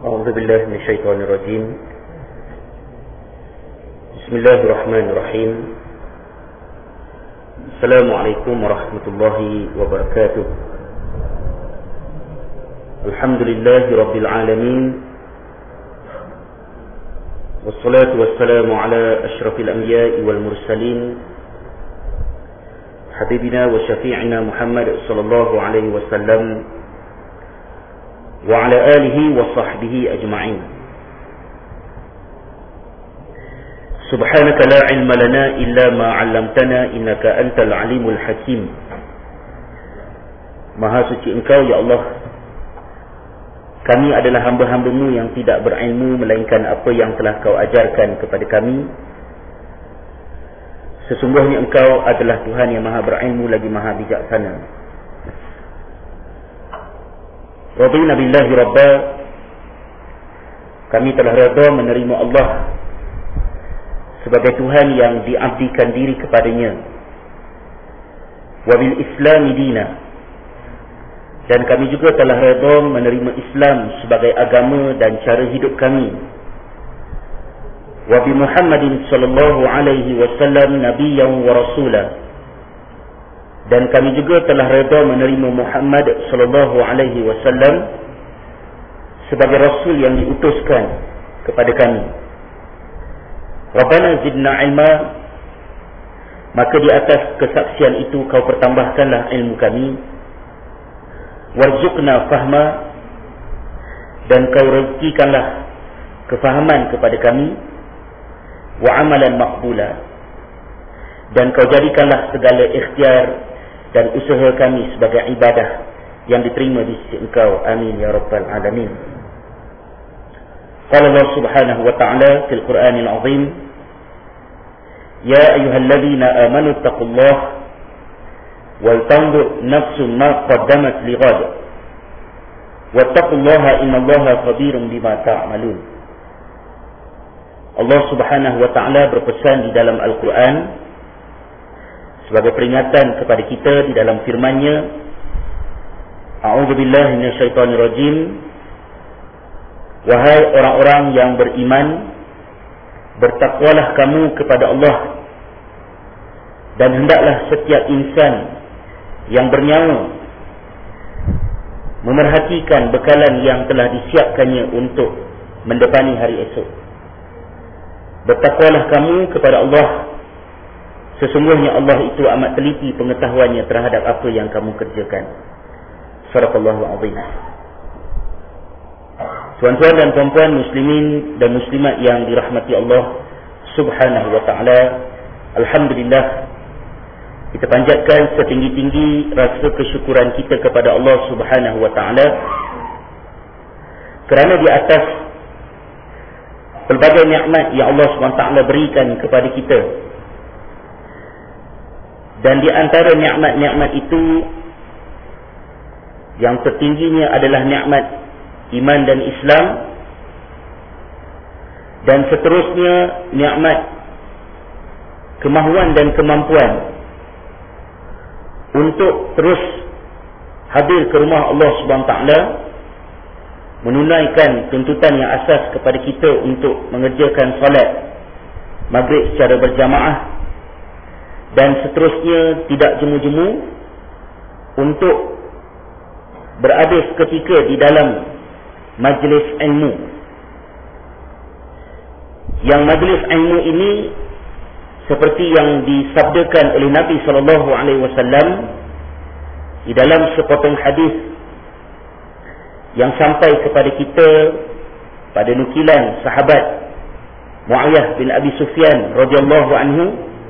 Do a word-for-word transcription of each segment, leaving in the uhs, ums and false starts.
أعوذ بالله من الشيطان الرجيم. بسم الله الرحمن الرحيم. السلام عليكم ورحمة الله وبركاته. الحمد لله رب العالمين، والصلاة والسلام على أشرف الأنبياء والمرسلين حبيبنا وشفيعنا محمد صلى الله عليه وسلم وعلى آله وصحبه أجمعين. سبحانك لا علم لنا إلا ما علمتنا إنك أنت العليم الحكيم. Maha suci Engkau ya Allah, kami adalah hamba-hamba-Mu yang tidak berilmu melainkan apa yang telah Kau ajarkan kepada kami. Sesungguhnya Engkau adalah Tuhan yang maha berilmu lagi maha bijaksana. Radina billahi rabba, kami telah redha menerima Allah sebagai Tuhan yang diabdikan diri kepadanya. Wa bil islami dina, dan kami juga telah redha menerima Islam sebagai agama dan cara hidup kami. Wa bi Muhammadin sallallahu alaihi wasallam nabiyyan wa rasulah, dan kami juga telah redha menerima Muhammad sallallahu alaihi wasallam sebagai rasul yang diutuskan kepada kami. Rabbana zidna ilma, maka di atas kesaksian itu Kau pertambahkanlah ilmu kami. Warzuqna fahma, dan Kau rezekikanlah kefahaman kepada kami. Wa amalan maqbula, dan Kau jadikanlah segala ikhtiar dan usaha kami sebagai ibadah yang diterima di sisi Engkau. Amin ya rabbal alamin. Qala Allah subhanahu wa ta'ala fil Qur'anil azim, ya ayyuhalladzina amanu taqullaha wal tanzur nafsum ma qaddamat lighad wattaqullaha innallaha khabirun bima ta'malun. Allah subhanahu wa ta'ala berpesan di dalam Al-Quran sebagai peringatan kepada kita di dalam firman-Nya, A'udzubillahi minasyaitonirrajim, wahai orang-orang yang beriman, bertakwalah kamu kepada Allah, dan hendaklah setiap insan yang bernyawa memerhatikan bekalan yang telah disiapkannya untuk mendepani hari esok. Bertakwalah kamu kepada Allah, sesungguhnya Allah itu amat teliti pengetahuannya terhadap apa yang kamu kerjakan. Sadaqallahul azim. Tuan-tuan dan puan-puan muslimin dan muslimat yang dirahmati Allah subhanahu wa ta'ala, alhamdulillah, kita panjatkan setinggi-tinggi rasa kesyukuran kita kepada Allah subhanahu wa ta'ala kerana di atas pelbagai nikmat yang Allah subhanahu wa taala berikan kepada kita, dan di antara nikmat-nikmat itu yang tertingginya adalah nikmat iman dan Islam, dan seterusnya nikmat kemahuan dan kemampuan untuk terus hadir ke rumah Allah subhanahu wa taala, menunaikan tuntutan yang asas kepada kita untuk mengerjakan solat maghrib secara berjamaah, dan seterusnya tidak jemu-jemu untuk berada seketika di dalam majlis ilmu. Yang majlis ilmu ini seperti yang disabdakan oleh Nabi sallallahu alaihi wasallam di dalam sepotong hadis yang sampai kepada kita pada nukilan sahabat Muawiyah bin Abi Sufyan radhiyallahu anhu,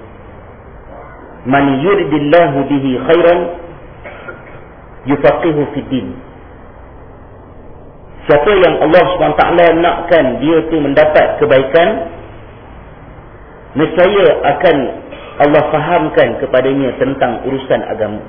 man yuridillahu bihi khairan yufaqihu fid din. Siapa yang Allah subhanahu wa taala nakkan dia tu mendapat kebaikan, nescaya akan Allah fahamkan kepadanya tentang urusan agama.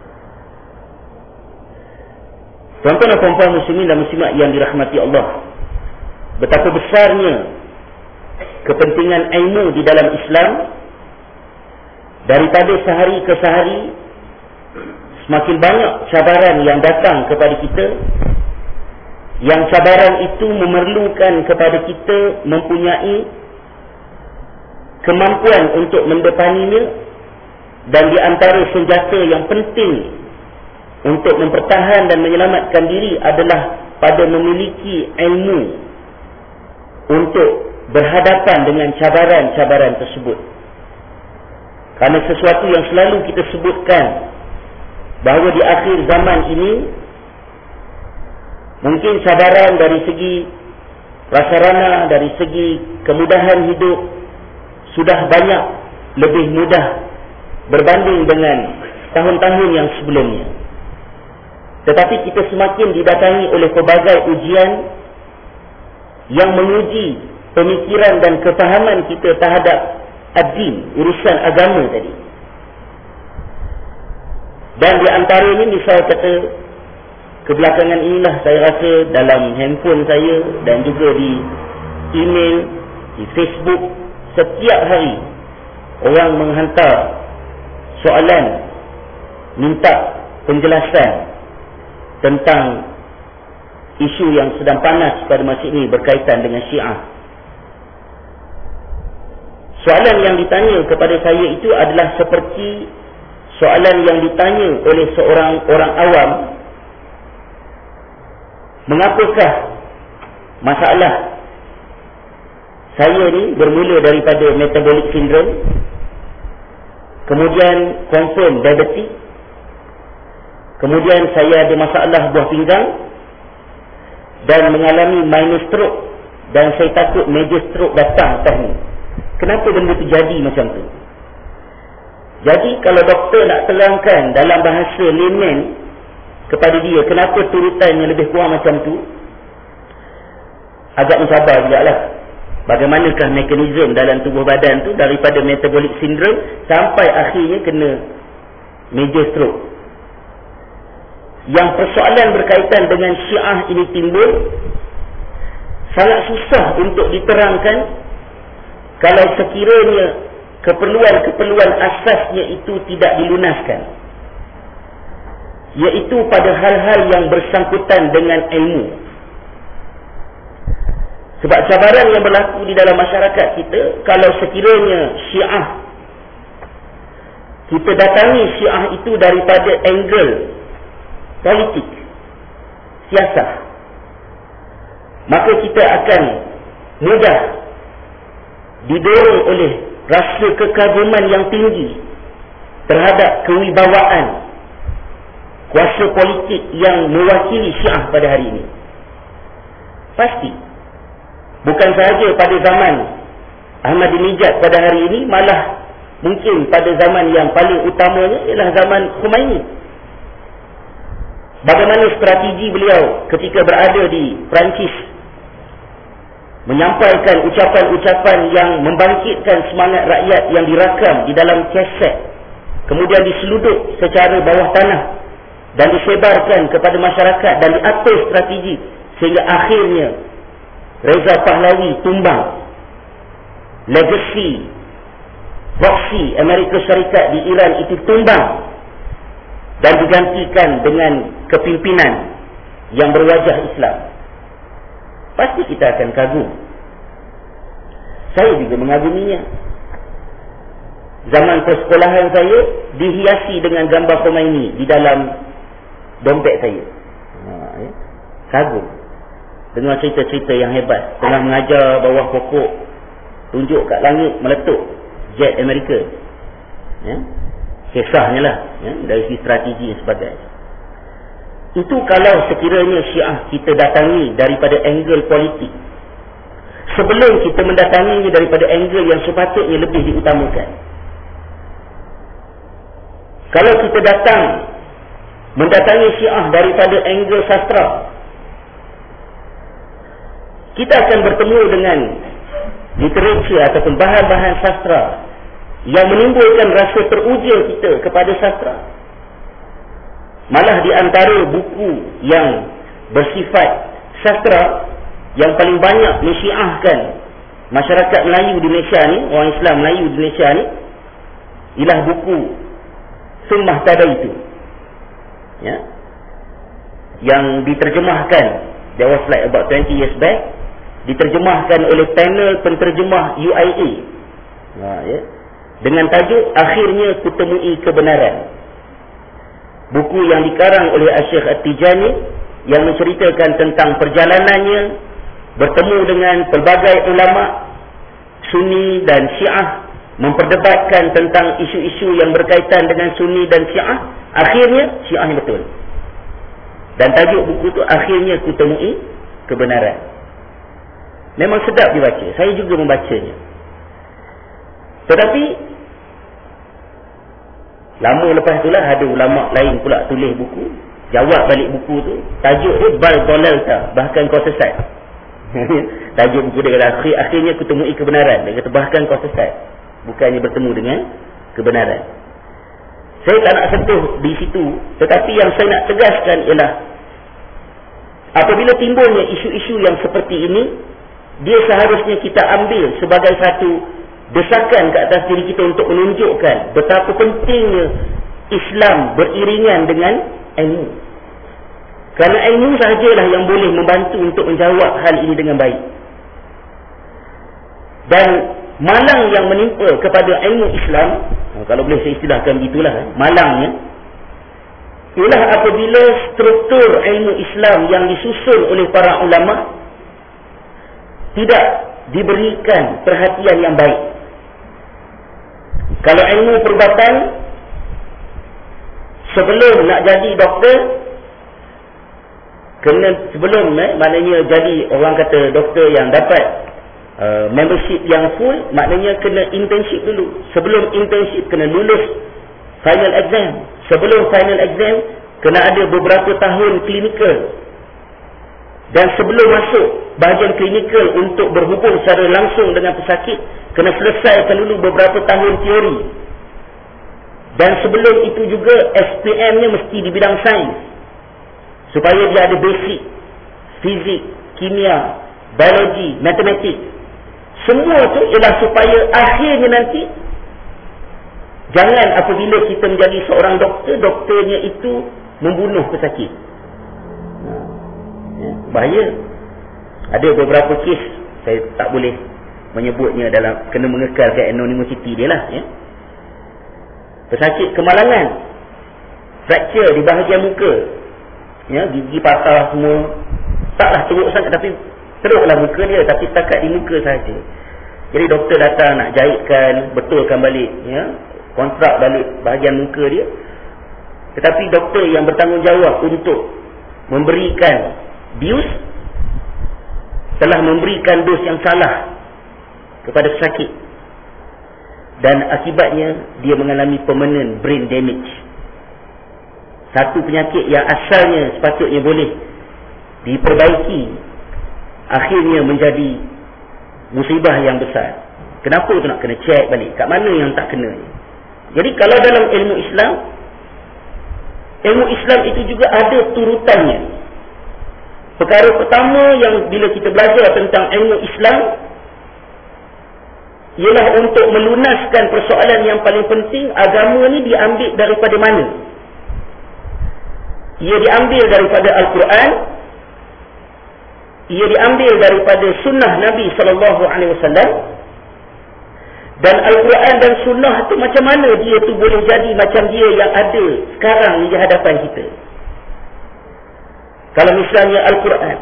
Tuan-tuan dan puan-puan muslimin dan muslimat yang dirahmati Allah, betapa besarnya kepentingan ilmu di dalam Islam. Daripada sehari ke sehari, semakin banyak cabaran yang datang kepada kita yang cabaran itu memerlukan kepada kita mempunyai kemampuan untuk mendepaninya, dan di antara senjata yang penting untuk mempertahan dan menyelamatkan diri adalah pada memiliki ilmu untuk berhadapan dengan cabaran-cabaran tersebut. Kerana sesuatu yang selalu kita sebutkan, bahawa di akhir zaman ini mungkin cabaran dari segi prasarana, dari segi kemudahan hidup sudah banyak lebih mudah berbanding dengan tahun-tahun yang sebelumnya. Tetapi kita semakin didatangi oleh pelbagai ujian yang menguji pemikiran dan kefahaman kita terhadap ad-din, urusan agama tadi. Dan di antaranya, misal kata, kebelakangan inilah saya rasa dalam handphone saya dan juga di email, di Facebook, setiap hari orang menghantar soalan, minta penjelasan tentang isu yang sedang panas pada masa ini berkaitan dengan Syiah. Soalan yang ditanya kepada saya itu adalah seperti soalan yang ditanya oleh seorang orang awam. Mengapakah masalah saya ni bermula daripada metabolic syndrome, kemudian confirm diabetes, kemudian saya ada masalah buah pinggang dan mengalami minor stroke, dan saya takut major stroke datang atas ni. Kenapa benda tu jadi macam tu? Jadi kalau doktor nak terangkan dalam bahasa layman kepada dia kenapa turutannya lebih kurang macam tu, agak mencabar juga lah. Bagaimanakah mekanisme dalam tubuh badan tu daripada metabolic syndrome sampai akhirnya kena major stroke. Yang persoalan berkaitan dengan Syiah ini timbul, sangat susah untuk diterangkan kalau sekiranya keperluan-keperluan asasnya itu tidak dilunaskan, iaitu pada hal-hal yang bersangkutan dengan ilmu. Sebab cabaran yang berlaku di dalam masyarakat kita, kalau sekiranya Syiah, kita datangi Syiah itu daripada angle politik, siasat, maka kita akan mudah didorong oleh rasa kekaguman yang tinggi terhadap kewibawaan kuasa politik yang mewakili Syiah pada hari ini. Pasti bukan sahaja pada zaman Ahmadinejad pada hari ini, malah mungkin pada zaman yang paling utamanya ialah zaman Khomeini. Bagaimana strategi beliau ketika berada di Perancis menyampaikan ucapan-ucapan yang membangkitkan semangat rakyat yang dirakam di dalam kaset, kemudian diseluduk secara bawah tanah dan disebarkan kepada masyarakat dan diatur strategi sehingga akhirnya Reza Pahlavi tumbang, legasi proksi Amerika Syarikat di Iran itu tumbang dan digantikan dengan kepimpinan yang berwajah Islam. Pasti kita akan kagum. Saya juga mengaguminya. Zaman persekolahan saya dihiasi dengan gambar Khomeini di dalam dompet saya. Ha, ya. Kagum. Dengar cerita-cerita yang hebat. Tengah mengajar bawah pokok, tunjuk kat langit meletup jet Amerika. Ya. Kisahnya lah, ya, dari segi strategi dan sebagainya. Itu kalau sekiranya Syiah kita datangi daripada angle politik, sebelum kita mendatanginya daripada angle yang sepatutnya lebih diutamakan. Kalau kita datang mendatangi Syiah daripada angle sastra, kita akan bertemu dengan literatur ataupun bahan-bahan sastra yang menimbulkan rasa teruja kita kepada sastra. Malah di antara buku yang bersifat sastra yang paling banyak mensyiahkan masyarakat Melayu di Malaysia ni, orang Islam Melayu di Malaysia ni, ialah buku Summah Tada itu, ya, yang diterjemahkan That was like about twenty years back. Diterjemahkan oleh panel penterjemah U I A. Ha, ya. Dengan tajuk Akhirnya Kutemui Kebenaran. Buku yang dikarang oleh Syekh At-Tijani yang menceritakan tentang perjalanannya bertemu dengan pelbagai ulama Sunni dan Syiah, memperdebatkan tentang isu-isu yang berkaitan dengan Sunni dan Syiah. Akhirnya Syiah yang betul. Dan tajuk buku tu Akhirnya Kutemui Kebenaran. Memang sedap dibaca. Saya juga membacanya. Tetapi lama lepas itulah ada ulama lain pula tulis buku, jawab balik buku tu. Tajuk dia Bal Dalalta, bahkan kau sesat. Tajuk buku dia kata akhir, akhirnya kutemui kebenaran. Dia kata bahkan kau sesat, bukannya bertemu dengan kebenaran. Saya tak nak sentuh di situ, tetapi yang saya nak tegaskan ialah apabila timbulnya isu-isu yang seperti ini, dia seharusnya kita ambil sebagai satu desakan ke atas diri kita untuk menunjukkan betapa pentingnya Islam beriringan dengan ilmu. Kerana ilmu sahajalah yang boleh membantu untuk menjawab hal ini dengan baik. Dan malang yang menimpa kepada ilmu Islam, kalau boleh saya istilahkan begitulah, malangnya ialah apabila struktur ilmu Islam yang disusun oleh para ulama tidak diberikan perhatian yang baik. Kalau ilmu perubatan, sebelum nak jadi doktor, kena sebelum eh, maknanya jadi orang kata doktor yang dapat uh, membership yang full, maknanya kena internship dulu. Sebelum internship kena lulus final exam. Sebelum final exam kena ada beberapa tahun klinikal. Dan sebelum masuk bahagian klinikal untuk berhubung secara langsung dengan pesakit, kena selesaikan dulu beberapa tahun teori. Dan sebelum itu juga S P M-nya mesti di bidang sains, supaya dia ada basic fizik, kimia, biologi, matematik. Semua itu ialah supaya akhirnya nanti, jangan apabila kita menjadi seorang doktor, doktornya itu membunuh pesakit. Bahaya. Ada beberapa kes, saya tak boleh menyebutnya dalam, kena mengekalkan anonymity dia lah, ya. Pesakit kemalangan, fracture di bahagian muka, ya, gigi patah semua, taklah teruk sangat, tapi teruklah muka dia, tapi setakat di muka saja. Jadi doktor datang nak jahitkan, betulkan balik, ya, kontrak balik bahagian muka dia. Tetapi doktor yang bertanggungjawab untuk memberikan bius telah memberikan dos yang salah kepada pesakit, dan akibatnya dia mengalami permanent brain damage. Satu penyakit yang asalnya sepatutnya boleh diperbaiki, akhirnya menjadi musibah yang besar. Kenapa tu nak kena check balik? Kat mana yang tak kena? Jadi kalau dalam ilmu Islam, ilmu Islam itu juga ada turutannya. Perkara pertama yang bila kita belajar tentang ilmu Islam ialah untuk melunaskan persoalan yang paling penting, agama ni diambil daripada mana? Ia diambil daripada Al-Quran, ia diambil daripada sunnah Nabi sallallahu alaihi wasallam. Dan Al-Quran dan sunnah tu macam mana dia tu boleh jadi macam dia yang ada sekarang di hadapan kita? Kalau misalnya Al-Quran,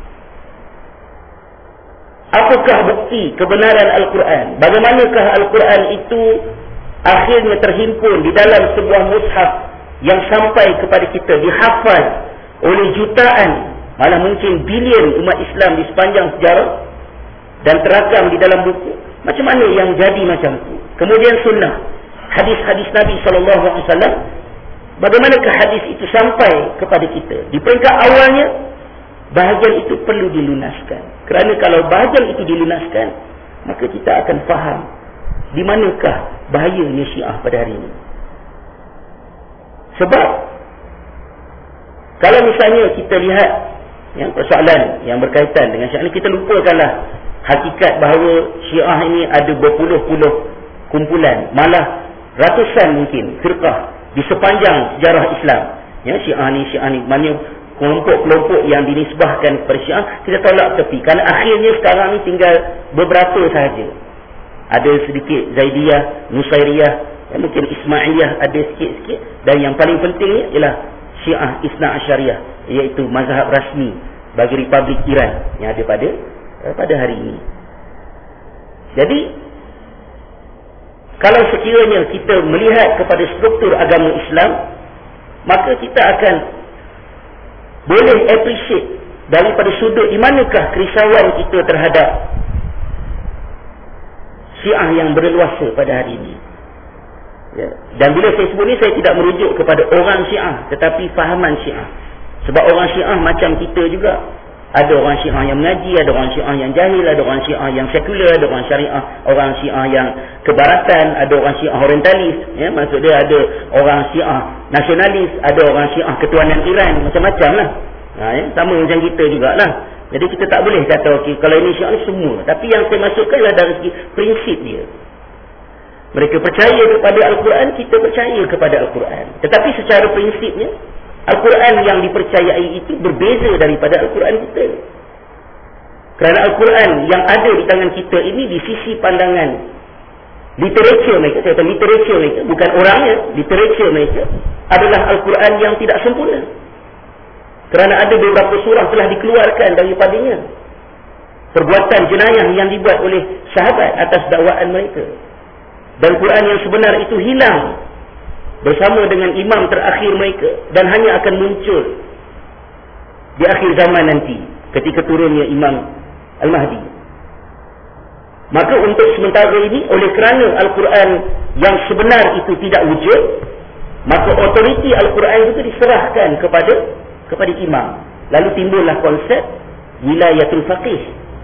apakah bukti kebenaran Al-Quran? Bagaimanakah Al-Quran itu akhirnya terhimpun di dalam sebuah mushaf yang sampai kepada kita, dihafal oleh jutaan, malah mungkin bilion umat Islam di sepanjang sejarah, dan teragam di dalam buku? Macam mana yang jadi macam itu? Kemudian sunnah, hadis-hadis Nabi sallallahu alaihi wasallam, bagaimanakah hadis itu sampai kepada kita? Di peringkat awalnya, bahagian itu perlu dilunaskan. Kerana kalau bahagian itu dilunaskan, maka kita akan faham di manakah bahayanya Syiah pada hari ini. Sebab kalau misalnya kita lihat yang persoalan yang berkaitan dengan Syiah ini, kita lupakanlah hakikat bahawa Syiah ini ada berpuluh-puluh kumpulan, malah ratusan mungkin firqah di sepanjang sejarah Islam. Ya, Syiah ni, Syiah ni, maknanya kelompok-kelompok yang dinisbahkan kepada Syiah kita tolak tepi, kerana akhirnya sekarang ni tinggal beberapa sahaja. Ada sedikit Zaidiyah, Nusairiyah, ya, mungkin Ismailiyah ada sikit-sikit, dan yang paling pentingnya ialah Syiah Isna Asyariyah, iaitu mazhab rasmi bagi Republik Iran yang ada pada pada hari ini. Jadi kalau sekiranya kita melihat kepada struktur agama Islam, maka kita akan boleh appreciate daripada sudut di manakah kerisauan kita terhadap Syiah yang berleluasa pada hari ini. Ya. Dan bila saya sebut ni, saya tidak merujuk kepada orang Syiah, tetapi fahaman Syiah. Sebab orang Syiah macam kita juga. Ada orang Syiah yang mengaji, ada orang Syiah yang jahil, ada orang Syiah yang sekular, ada orang Syariah, orang Syiah yang kebaratan, ada orang Syiah orientalis, ya, maksud dia ada orang Syiah nasionalis, ada orang Syiah ketuanan Iran, macam-macam lah. Ha, ya, sama macam kita jugalah. Jadi kita tak boleh kata okey kalau ini Syiah ni semua. Tapi yang saya masukkan adalah dari segi prinsip dia. Mereka percaya kepada Al-Quran, kita percaya kepada Al-Quran. Tetapi secara prinsipnya, Al-Quran yang dipercayai itu berbeza daripada Al-Quran kita. Kerana Al-Quran yang ada di tangan kita ini, di sisi pandangan literature mereka, saya kata literature mereka, bukan orangnya, literature mereka adalah Al-Quran yang tidak sempurna. Kerana ada beberapa surah telah dikeluarkan daripadanya. Perbuatan jenayah yang dibuat oleh sahabat atas dakwaan mereka. Dan Quran yang sebenar itu hilang bersama dengan imam terakhir mereka, dan hanya akan muncul di akhir zaman nanti ketika turunnya Imam Al-Mahdi. Maka untuk sementara ini, oleh kerana Al-Quran yang sebenar itu tidak wujud, maka otoriti Al-Quran itu diserahkan kepada kepada imam. Lalu timbullah konsep wilayatul faqih,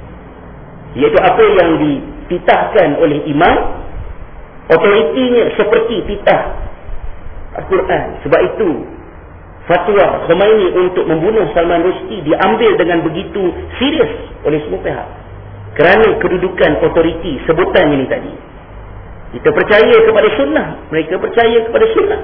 iaitu apa yang dititahkan oleh imam, otoritinya seperti titah Al-Quran. Sebab itu fatwa Khomeini untuk membunuh Salman Rushdie diambil dengan begitu serius oleh semua pihak, kerana kedudukan otoriti sebutan ini tadi. Kita percaya kepada sunnah, mereka percaya kepada sunnah.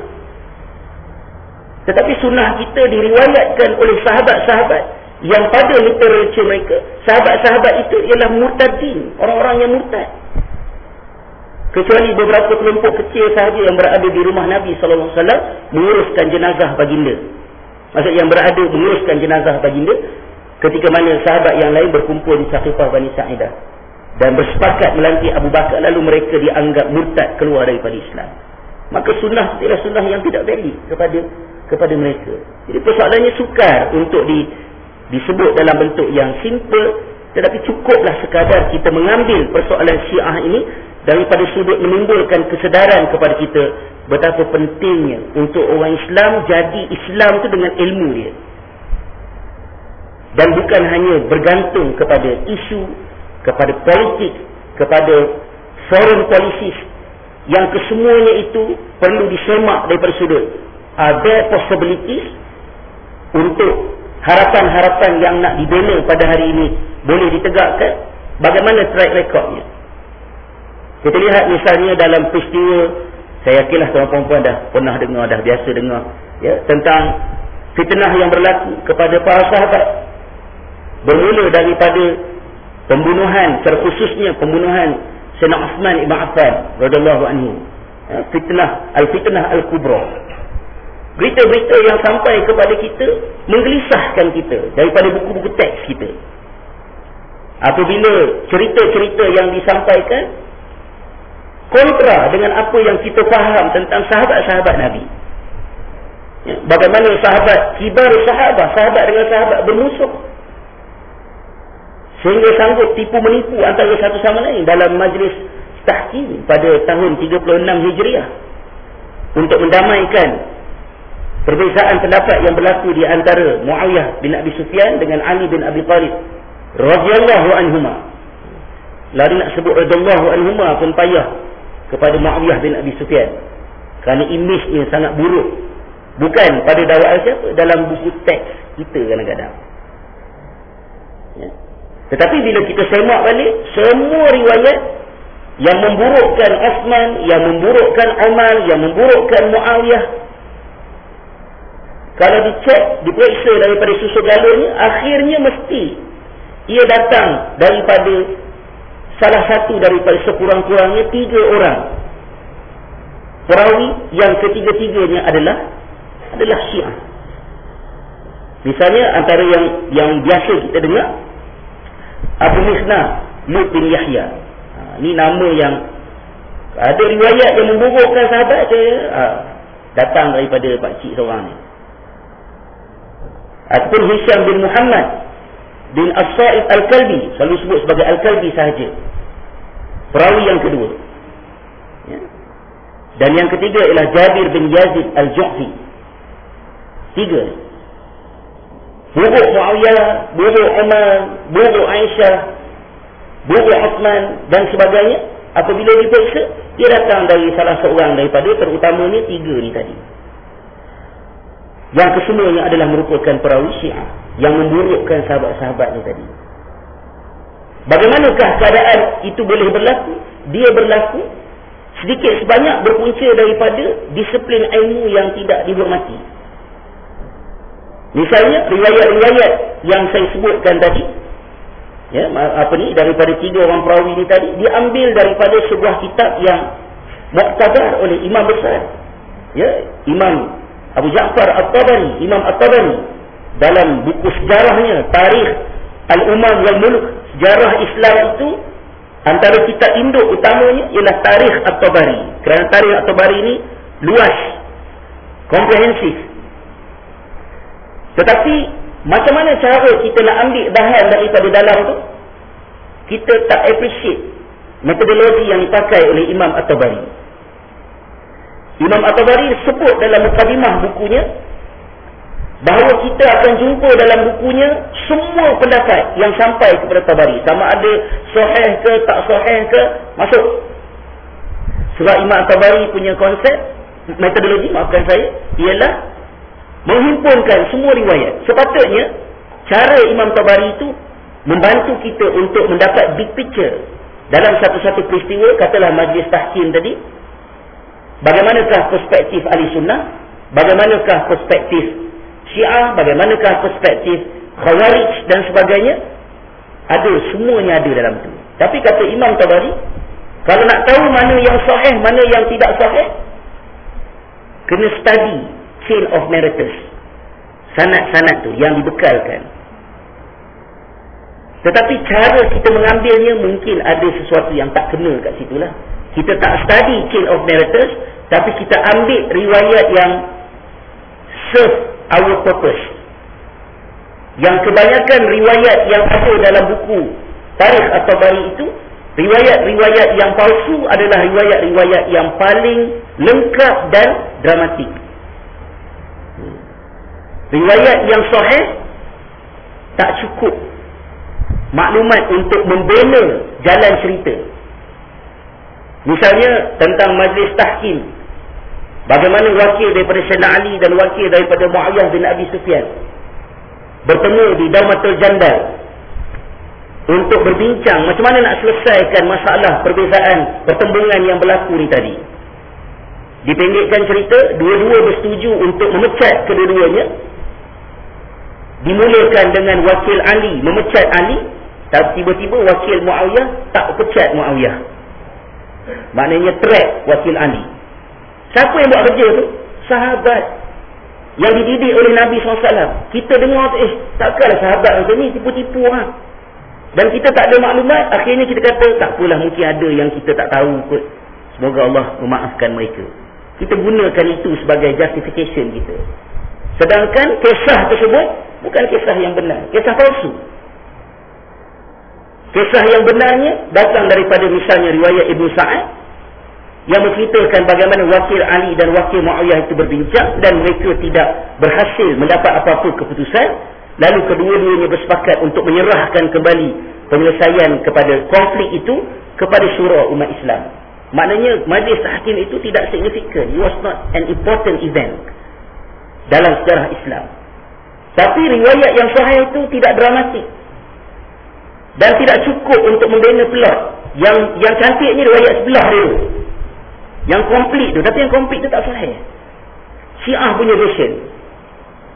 Tetapi sunnah kita diriwayatkan oleh sahabat-sahabat yang pada literatur mereka, sahabat-sahabat itu ialah murtadin, orang-orang yang murtad. Kecuali beberapa kelompok kecil sahaja yang berada di rumah Nabi sallallahu alaihi wasallam menguruskan jenazah baginda. Maksud yang berada menguruskan jenazah baginda ketika mana sahabat yang lain berkumpul di Saqifah Bani Sa'idah dan bersepakat melantik Abu Bakar, lalu mereka dianggap murtad keluar daripada Islam. Maka sunnah ialah sunnah yang tidak valid kepada kepada mereka. Jadi persoalannya sukar untuk di, disebut dalam bentuk yang simple, tetapi cukuplah sekadar kita mengambil persoalan Syiah ini daripada sudut menimbulkan kesedaran kepada kita betapa pentingnya untuk orang Islam jadi Islam itu dengan ilmu dia, dan bukan hanya bergantung kepada isu, kepada politik, kepada foreign policies yang kesemuanya itu perlu disemak daripada sudut ada possibilities untuk harapan-harapan yang nak dibina pada hari ini boleh ditegakkan. Bagaimana track recordnya? Kita lihat misalnya dalam peristiwa, saya yakinlah tuan-tuan dah pernah dengar, dah biasa dengar, ya, tentang fitnah yang berlaku kepada para sahabat. Bermula daripada pembunuhan, terkhususnya pembunuhan Sayyidina Uthman Ibn Affan radhiyallahu anhu. Ya, fitnah, al-fitnah al-kubra. Berita-berita yang sampai kepada kita menggelisahkan kita daripada buku-buku teks kita. Apabila cerita-cerita yang disampaikan kontra dengan apa yang kita faham tentang sahabat-sahabat Nabi. Ya, bagaimana sahabat, kibar sahabat, sahabat dengan sahabat bermusuh, sehingga sanggup tipu menipu antara satu sama lain dalam majlis tahkim pada tahun tiga puluh enam Hijriah untuk mendamaikan perbezaan pendapat yang berlaku di antara Muawiyah bin Abi Sufyan dengan Ali bin Abi Thalib radhiyallahu anhuma. Lalu nak sebut radhiyallahu anhuma pun payah kepada Muawiyah bin Abi Sufyan, kerana imejnya sangat buruk. Bukan pada dakwaan siapa, dalam buku teks kita kadang-kadang. Ya. Tetapi bila kita semak balik, semua riwayat yang memburukkan Uthman, yang memburukkan Umar, yang memburukkan Muawiyah, kalau dicek, diperiksa daripada susu galurnya, akhirnya mesti ia datang daripada salah satu daripada sekurang-kurangnya tiga orang perawi yang ketiga-tiganya adalah adalah Syiah. Misalnya antara yang yang biasa kita dengar, Abu Mikhnah Lut bin Yahya. Ha, ni nama yang ada riwayat yang memburukkan sahabat saya, ha, datang daripada pakcik seorang ni. Ataupun Hisham bin Muhammad bin As-Sa'id Al-Kalbi, selalu sebut sebagai Al-Kalbi sahaja, perawi yang kedua, ya. Dan yang ketiga ialah Jabir bin Yazid Al-Ju'fi. Tiga. Buruk Muawiyah, buruk Umar, buruk Aisyah, buruk Uthman dan sebagainya. Apabila diperiksa, dia datang dari salah seorang daripada, terutamanya tiga ni tadi. Yang kesemuanya adalah merupakan perawi Syiah yang memburukkan sahabat-sahabat ni tadi. Bagaimanakah keadaan itu boleh berlaku? Dia berlaku sedikit sebanyak berpunca daripada disiplin ilmu yang tidak dihormati. Misalnya riwayat-riwayat yang saya sebutkan tadi, ya, apa ni, daripada tiga orang perawi ni tadi, diambil daripada sebuah kitab yang muktabar oleh imam besar, ya, Imam Abu Ja'far At-Tabari, Imam At-Tabari, dalam buku sejarahnya Tarikh Al-Umam wal Muluk, sejarah Islam itu, antara kitab induk utamanya ialah Tarikh At-Tabari. Kerana Tarikh At-Tabari ini luas, komprehensif. Tetapi macam mana cara kita nak ambil bahan daripada dalam tu? Kita tak appreciate metodologi yang dipakai oleh Imam At-Tabari. Imam At-Tabari sebut dalam mukadimah bukunya bahawa kita akan jumpa dalam bukunya semua pendapat yang sampai kepada Tabari, sama ada sahih ke tak sahih ke, masuk. Sebab Imam At-Tabari punya konsep, metodologi, maafkan saya, ialah menghimpunkan semua riwayat. Sepatutnya cara Imam Tabari itu membantu kita untuk mendapat big picture dalam satu-satu peristiwa. Katalah majlis tahkim tadi, bagaimanakah perspektif Ahli Sunnah, bagaimanakah perspektif Syiah, bagaimanakah perspektif Khawarij dan sebagainya. Ada, semuanya ada dalam tu. Tapi kata Imam Tabari, kalau nak tahu mana yang sahih, mana yang tidak sahih, kena study chain of narrators, sanad-sanad tu yang dibekalkan. Tetapi cara kita mengambilnya mungkin ada sesuatu yang tak kena kat situ lah. Kita tak study chain of narrators, tapi kita ambil riwayat yang serve our purpose. Yang kebanyakan riwayat yang ada dalam buku Tarikh At-Tabari itu, riwayat-riwayat yang palsu adalah riwayat-riwayat yang paling lengkap dan dramatik. Riwayat yang sahih tak cukup maklumat untuk membina jalan cerita. Misalnya tentang majlis tahkim, bagaimana wakil daripada Sayyidina Ali dan wakil daripada Muawiyah bin Abi Sufyan bertemu di Daumatul Jandal untuk berbincang macam mana nak selesaikan masalah perbezaan pertembungan yang berlaku ni tadi. Dipendekkan cerita, dua-dua bersetuju untuk memecat kedua-duanya. Dimulakan dengan wakil Ali memecat Ali, tapi tiba-tiba wakil Muawiyah tak pecat Muawiyah. Maknanya track wakil Ali. Siapa yang buat kerja tu? Sahabat yang dididik oleh Nabi sallallahu alaihi wasallam. Kita dengar tu, eh takkanlah sahabat macam ni tipu-tipu orang. Dan kita tak ada maklumat, akhirnya kita kata tak apalah, mungkin ada yang kita tak tahu kot. Semoga Allah memaafkan mereka. Kita gunakan itu sebagai justification kita. Sedangkan kisah tersebut bukan kisah yang benar, kisah palsu. Kisah yang benarnya datang daripada misalnya riwayat Ibn Sa'ad yang menceritakan bagaimana wakil Ali dan wakil Muawiyah itu berbincang dan mereka tidak berhasil mendapat apa-apa keputusan. Lalu kedua-duanya bersepakat untuk menyerahkan kembali penyelesaian kepada konflik itu kepada syura umat Islam. Maknanya majlis tahkim itu tidak signifikan. It was not an important event dalam sejarah Islam. Tapi riwayat yang sahih itu tidak dramatik dan tidak cukup untuk membina plot. Yang yang cantiknya riwayat sebelah dia, yang komplit tu, tapi yang komplit tu tak sahih. Syiah punya version.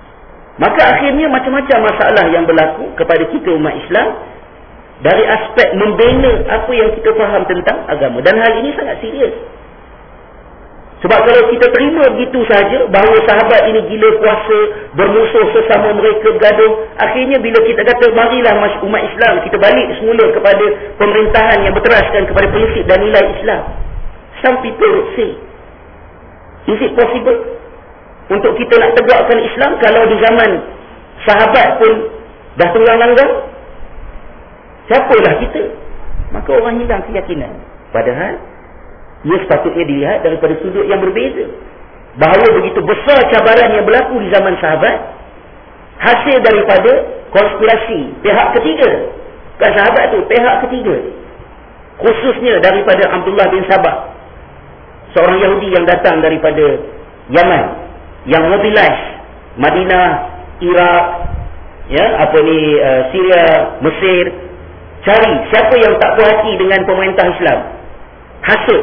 Maka akhirnya macam-macam masalah yang berlaku kepada kita umat Islam dari aspek membina apa yang kita faham tentang agama. Dan hal ini sangat serius. Sebab kalau kita terima begitu saja bahawa sahabat ini gila puasa, bermusuh sesama mereka, bergaduh, akhirnya bila kita kata marilah umat Islam kita balik semula kepada pemerintahan yang berteraskan kepada prinsip dan nilai Islam. Some people would say, is it possible untuk kita nak tegakkan Islam kalau di zaman sahabat pun dah tunggang langgang? Siapalah kita? Maka orang hilang keyakinan. Padahal ia sepatutnya dilihat daripada sudut yang berbeza. Bahawa begitu besar cabaran yang berlaku di zaman sahabat hasil daripada konspirasi pihak ketiga. Bukan sahabat tu, pihak ketiga. Khususnya daripada Abdullah bin Sabah, seorang Yahudi yang datang daripada Yaman, yang mobilize Madinah, Iraq, ya, apa ni, uh, Syria, Mesir, cari siapa yang tak puas hati dengan pemerintah Islam. Hasut.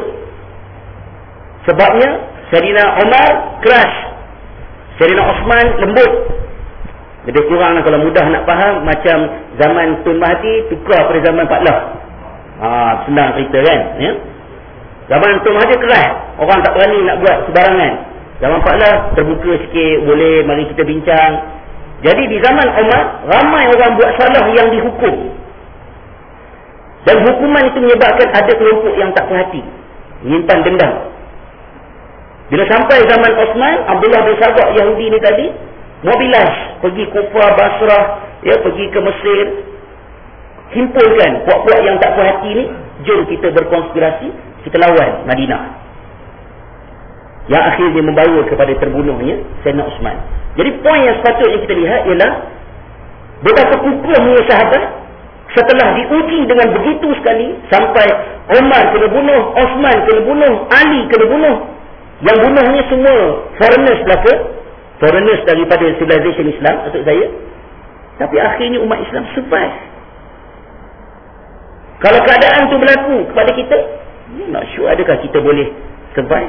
Sebabnya Sayyidina Umar keras, Sayyidina Osman lembut. Lebih kurang kalau mudah nak faham, macam zaman Tun Mahathir tukar pada zaman Pak Lah. Ha, senang cerita kan, ya? Zaman Tun Mahathir keras, orang tak berani nak buat sebarangan. Zaman Pak Lah terbuka sikit, boleh mari kita bincang. Jadi di zaman Umar ramai orang buat salah yang dihukum. Dan hukuman itu menyebabkan ada kelompok yang tak puas hati, menyimpan dendam. Bila sampai zaman Osman, Abdullah bin Sabah Yahudi ni tadi mobilize, pergi Kufah, Basrah, ya, pergi ke Mesir, himpulkan puak-puak yang tak puas hati ni, jom kita berkonspirasi, kita lawan Madinah. Yang akhirnya membawa kepada terbunuhnya Sayyidina Osman. Jadi poin yang sepatutnya kita lihat ialah betapa kukuhnya sahabat setelah diuji dengan begitu sekali, sampai Umar kena bunuh, Osman kena bunuh, Ali kena bunuh. Yang bunuhnya semua foreigners belaka, foreigners daripada civilization Islam, maksud saya. Tapi akhirnya umat Islam survive. Kalau keadaan tu berlaku kepada kita, not sure adakah kita boleh survive.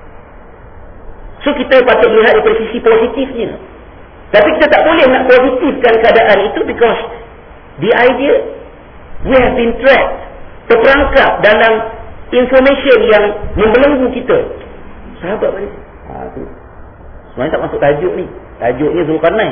So kita patut melihat dari sisi positifnya. Tapi kita tak boleh nak positifkan keadaan itu, because the idea we have been trapped, terperangkap dalam information yang membelenggu kita. Sahabat balik. Ha, tu. Sebenarnya tak masuk tajuk ni. Tajuknya Zulkarnain.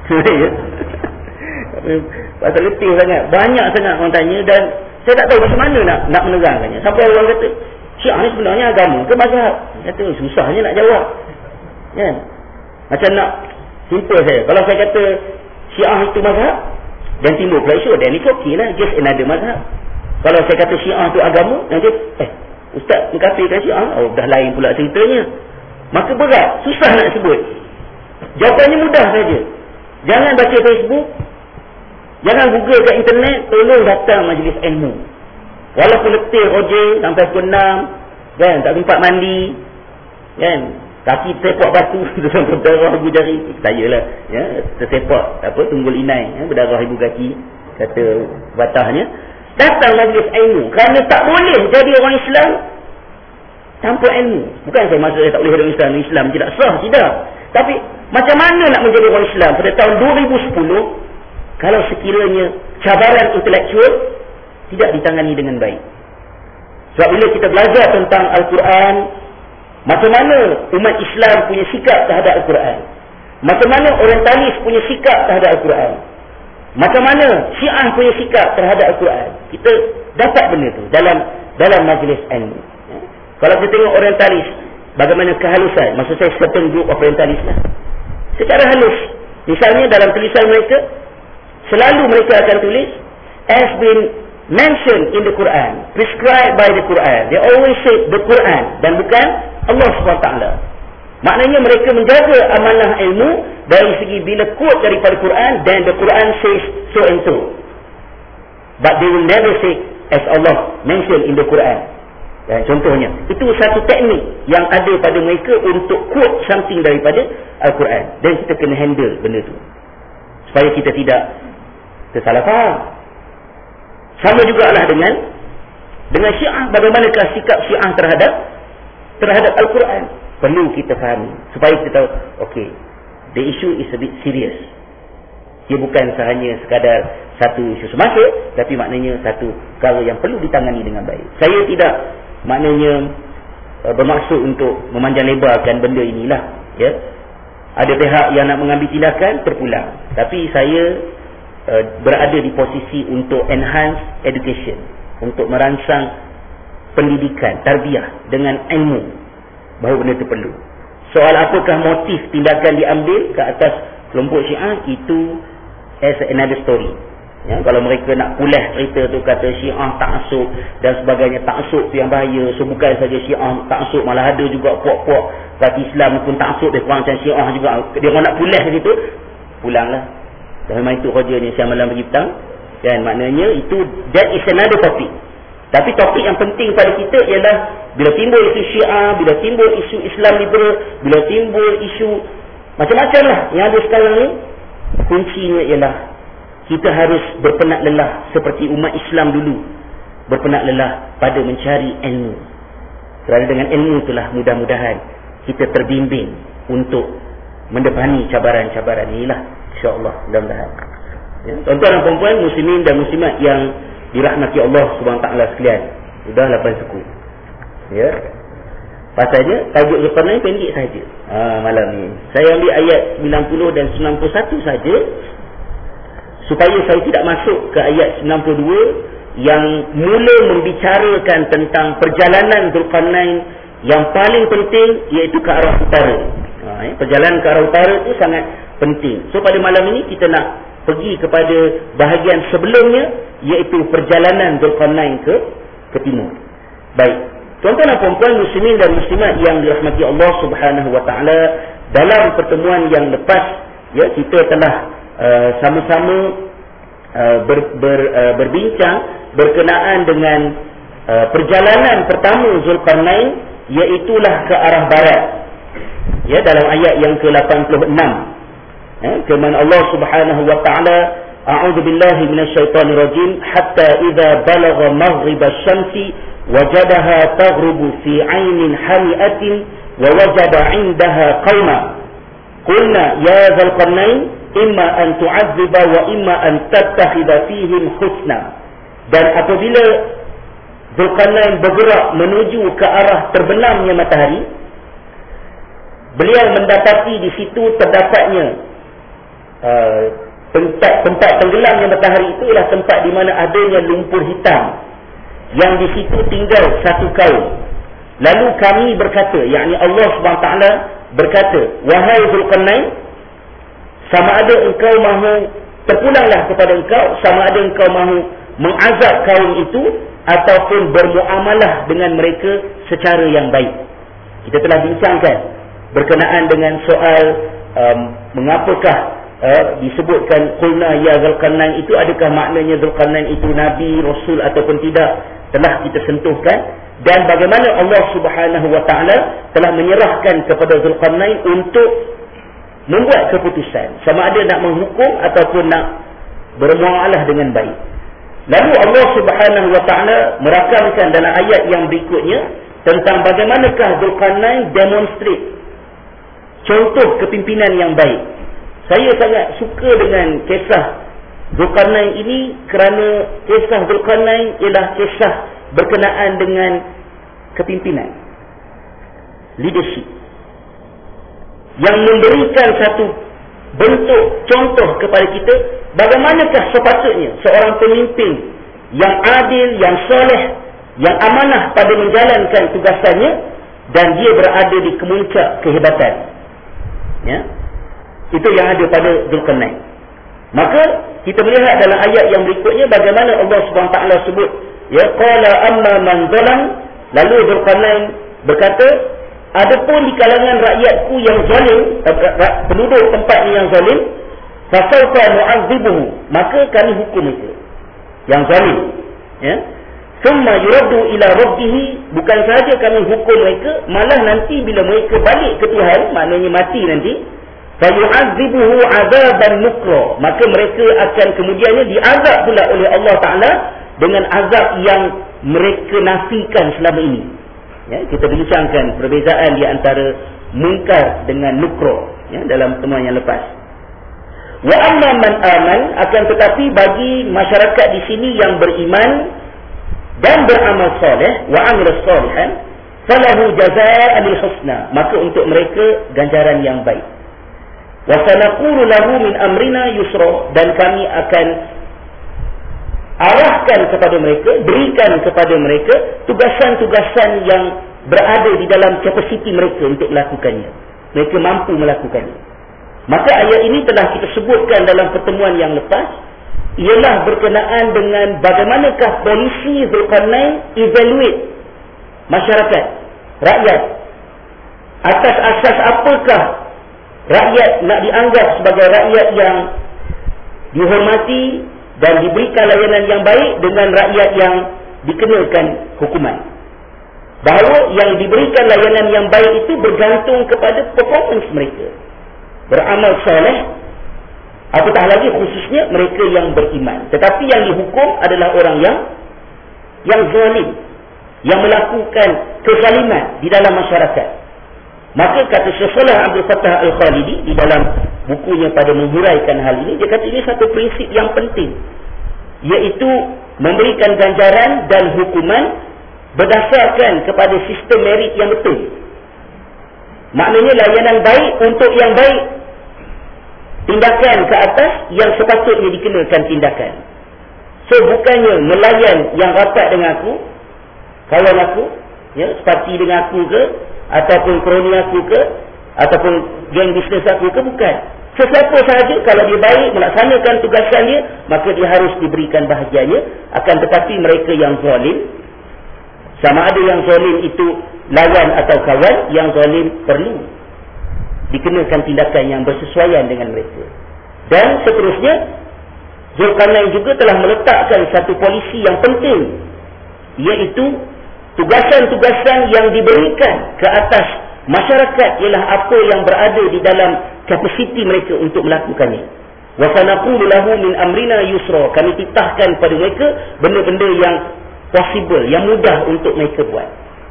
Pasal letih sangat. Banyak sangat orang tanya, dan saya tak tahu macam mana nak nak menerangkannya. Sampai orang kata, Syiah ni sebenarnya agama ke mazhab? Kata susahnya nak jawab. Kan? Macam nak simple saya. Kalau saya kata Syiah itu mazhab, dan timbul pula isu, dan ni okey lah, just another mazhab. Kalau saya kata Syiah itu agama, nanti eh Ustaz mengkafirkan Syiah, oh dah lain pula ceritanya. Maka berat, susah nak sebut. Jawapannya mudah saja. Jangan baca Facebook, jangan google kat internet, tolong datang majlis ilmu. Walaupun letih rojer sampai pukul enam, kan, tak sempat mandi, kan, kaki tersepak batu sampai berdarah ibu jari. Saya lah, ya, tersepak apa, tunggul inai, ya, berdarah ibu kaki, kata batahnya. Datang majlis ilmu, kerana tak boleh jadi orang Islam tanpa ilmu. Bukan saya maksud saya tak boleh jadi orang Islam, Islam tidak sah, tidak. Tapi macam mana nak menjadi orang Islam pada tahun dua ribu sepuluh kalau sekiranya cabaran intelektual tidak ditangani dengan baik. Sebab bila kita belajar tentang Al-Quran, macam mana umat Islam punya sikap terhadap Al-Quran, macam mana orientalis punya sikap terhadap Al-Quran, macam mana Syiah punya sikap terhadap Al-Quran, kita dapat benda tu dalam dalam majlis ilmu. Ya. Kalau kita tengok orientalis, bagaimana kehalusan, maksud saya certain group of orientalis lah, secara halus. Misalnya dalam tulisan mereka, selalu mereka akan tulis has been mentioned in the Quran, prescribed by the Quran. They always say the Quran dan bukan Allah subhanahu wa taala. Maknanya mereka menjaga amanah ilmu dari segi bila quote daripada Quran, then the Quran says so and so. But they will never say as Allah mentioned in the Quran. Dan contohnya, itu satu teknik yang ada pada mereka untuk quote something daripada Al-Quran. Dan kita kena handle benda tu, supaya kita tidak tersalah faham. Sama jugalah dengan dengan Syiah. Bagaimanakah sikap Syiah terhadap terhadap Al-Quran? Perlu kita fahami supaya kita tahu, okay, the issue is a bit serious. Dia bukan hanya sekadar satu isu semasa, tapi maknanya satu perkara yang perlu ditangani dengan baik. Saya tidak maknanya uh, bermaksud untuk memanjang lebarkan benda inilah, ya. Ada pihak yang nak mengambil tindakan, terpulang. Tapi saya uh, berada di posisi untuk enhance education, untuk merangsang pendidikan, tarbiyah dengan ilmu, bahawa benda itu perlu. Soal apakah motif tindakan diambil ke atas kelompok Syiah, itu as another story. Ya, kalau mereka nak kulah cerita tu, kata Syiah ta'assub dan sebagainya, ta'assub tu yang bahaya. So bukan saja Syiah ta'assub, malah ada juga puak-puak parti Islam pun ta'assub, dia kurang macam Syiah juga. Dia orang nak kulah situ, pulanglah. Dan memang itu kerjanya siang malam pagi petang. Dan maknanya itu, that is another topic. Tapi topik yang penting pada kita ialah bila timbul isu Syiah, bila timbul isu Islam liberal, bila timbul isu macam-macam lah yang ada sekarang ni, kuncinya ialah kita harus berpenat lelah seperti umat Islam dulu berpenat lelah pada mencari ilmu. Kerana dengan ilmu itulah mudah-mudahan kita terbimbing untuk mendepani cabaran-cabaran inilah, insya-Allah, mudah-mudahan. Ya, tuan-tuan dan puan-puan, muslimin dan muslimat yang dirahmati Allah Subhanahu Wa Taala sekalian, sudah lapan suku. Ya. Pasalnya tajuk Zulkarnain pendek saja. Ha, malam ni saya ambil ayat sembilan puluh dan sembilan puluh satu saja, supaya saya tidak masuk ke ayat sembilan puluh dua yang mula membicarakan tentang perjalanan Zulkarnain yang paling penting, iaitu ke arah utara. Ha, ya, perjalanan ke arah utara itu sangat penting. So pada malam ini kita nak pergi kepada bahagian sebelumnya, iaitu perjalanan Zulkarnain ke ke timur. Baik, tuan-tuan dan puan-puan, muslimin dan muslimat yang dirahmati Allah Subhanahu Wa Taala, dalam pertemuan yang lepas, ya, kita telah uh, sama-sama uh, ber, ber, uh, berbincang berkenaan dengan uh, perjalanan pertama Zulkarnain, iaitulah ke arah barat. Ya, dalam ayat yang ke lapan puluh enam. Ya, firman Allah Subhanahu Wa Taala, a'udzu billahi minasyaitonir rajim, hatta idza balagha maghrib asy-syamsi wajadaha taghrubu fi 'ainin hami'atin wa wajada 'indaha qauma qulna ya Zulkarnain imma an tu'adziba wa imma an tattakhidha fihim husna. Dan apabila Zulkarnain bergerak menuju ke arah terbenamnya matahari, beliau mendapati di situ terdapatnya Uh, tempat tempat tenggelamnya matahari itu ialah tempat di mana adanya lumpur hitam, yang di situ tinggal satu kaum. Lalu kami berkata, yakni Allah Subhanahu Wa Taala berkata, wahai Zulkarnain, sama ada engkau mahu terpulanglah kepada engkau, sama ada engkau mahu mengazab kaum itu ataupun bermuamalah dengan mereka secara yang baik. Kita telah bincangkan berkenaan dengan soal um, mengapakah Uh, disebutkan qulna ya Zulkarnain itu, adakah maknanya Zulkarnain itu nabi, rasul ataupun tidak, telah kita sentuhkan. Dan bagaimana Allah Subhanahu Wa Taala telah menyerahkan kepada Zulkarnain untuk membuat keputusan sama ada nak menghukum ataupun nak bermuamalah dengan baik. Lalu Allah Subhanahu Wa Taala merakamkan dalam ayat yang berikutnya tentang bagaimanakah Zulkarnain demonstrate contoh kepimpinan yang baik. Saya sangat suka dengan kisah Zulkarnain ini kerana kisah Zulkarnain ialah kisah berkenaan dengan kepimpinan, leadership, yang memberikan satu bentuk contoh kepada kita bagaimanakah sepatutnya seorang pemimpin yang adil, yang soleh, yang amanah pada menjalankan tugasannya, dan dia berada di kemuncak kehebatan. Ya, itu yang ada pada Zulkarnain. Maka kita melihat dalam ayat yang berikutnya bagaimana Allah Subhanahu Wa Taala sebut, ya, qala amma man zalam, lalu Zulkarnain berkata, adapun di kalangan rakyatku yang zalim, penduduk tempat ini yang zalim, fasawfa nu'adzibuhu, maka kami hukum itu yang zalim, ya, thumma yuraddu ila rabbih, bukan sahaja kami hukum mereka, malah nanti bila mereka balik ke Tuhan, maknanya mati nanti, fayu'adzibuhu 'adzaban nukra, maka mereka akan kemudiannya diazab pula oleh Allah Taala dengan azab yang mereka nafikan selama ini. Ya, kita bincangkan perbezaan di antara munkar dengan nukra, ya, dalam pertemuan yang lepas. Wa amma man aman, akan tetapi bagi masyarakat di sini yang beriman dan beramal soleh, wa amil salihan, falahu jazaa'ul husna, maka untuk mereka ganjaran yang baik. Wa sanaqulu lahu min amrina yusra, dan kami akan arahkan kepada mereka, berikan kepada mereka tugasan-tugasan yang berada di dalam kapasiti mereka untuk melakukannya. Mereka mampu melakukannya. Maka ayat ini telah kita sebutkan dalam pertemuan yang lepas, ialah berkenaan dengan bagaimanakah polisi Zulkarnain evaluate masyarakat, rakyat, atas asas apakah rakyat nak dianggap sebagai rakyat yang dihormati dan diberikan layanan yang baik dengan rakyat yang dikenakan hukuman. Bahawa yang diberikan layanan yang baik itu bergantung kepada performance mereka, beramal soleh, apatah lagi khususnya mereka yang beriman. Tetapi yang dihukum adalah orang yang yang zalim, yang melakukan kezaliman di dalam masyarakat. Maka kata Syekh Saleh Abdul Fattah Al-Khalidi di dalam bukunya pada menghuraikan hal ini, dia kata ini satu prinsip yang penting, iaitu memberikan ganjaran dan hukuman berdasarkan kepada sistem merit yang betul. Maknanya layanan baik untuk yang baik, tindakan ke atas yang sepatutnya dikenakan tindakan. So bukannya melayan yang rapat dengan aku, kawan aku, ya, sepati dengan aku ke, ataupun kroni aku ke, ataupun geng bisnes aku ke, bukan. Sesiapa sahaja kalau dia baik melaksanakan tugasan dia, maka dia harus diberikan bahagiannya. Akan tetapi mereka yang zalim, sama ada yang zalim itu lawan atau kawan, yang zalim perlu dikenakan tindakan yang bersesuaian dengan mereka. Dan seterusnya, Zulkarnain juga telah meletakkan satu polisi yang penting, iaitu tugasan-tugasan yang diberikan ke atas masyarakat ialah apa yang berada di dalam kapasiti mereka untuk melakukannya. Wa sanaqulu lahu min amrina yusra, kami titahkan pada mereka benda-benda yang possible, yang mudah untuk mereka buat.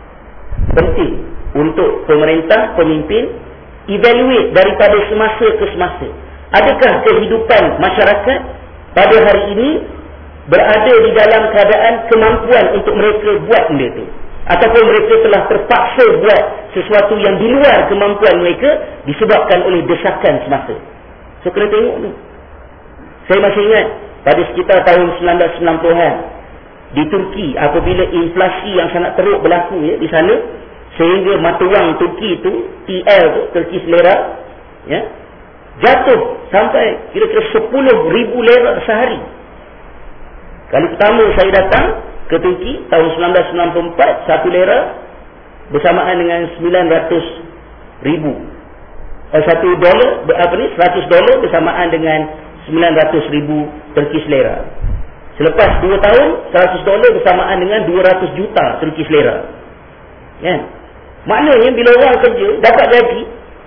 Penting untuk pemerintah, pemimpin evaluate daripada semasa ke semasa. Adakah kehidupan masyarakat pada hari ini berada di dalam keadaan kemampuan untuk mereka buat benda itu, ataupun mereka telah terpaksa buat sesuatu yang di luar kemampuan mereka disebabkan oleh desakan semasa. So kena tengok ni. Saya masih ingat pada sekitar tahun sembilan belas sembilan puluhan di Turki, apabila inflasi yang sangat teruk berlaku, ya, di sana, sehingga mata wang Turki itu, T L tu, Turkish lira, ya, jatuh sampai kira-kira sepuluh ribu lira sehari. Kali pertama saya datang ke Turki tahun sembilan belas sembilan puluh empat, satu lira bersamaan dengan sembilan ratus ribu. Eh, satu dolar, apa ni, seratus dolar bersamaan dengan sembilan ratus ribu Turkish lira. Selepas dua tahun, seratus dolar bersamaan dengan dua ratus juta Turkish lira. Ya. Maknanya bila orang kerja dapat gaji,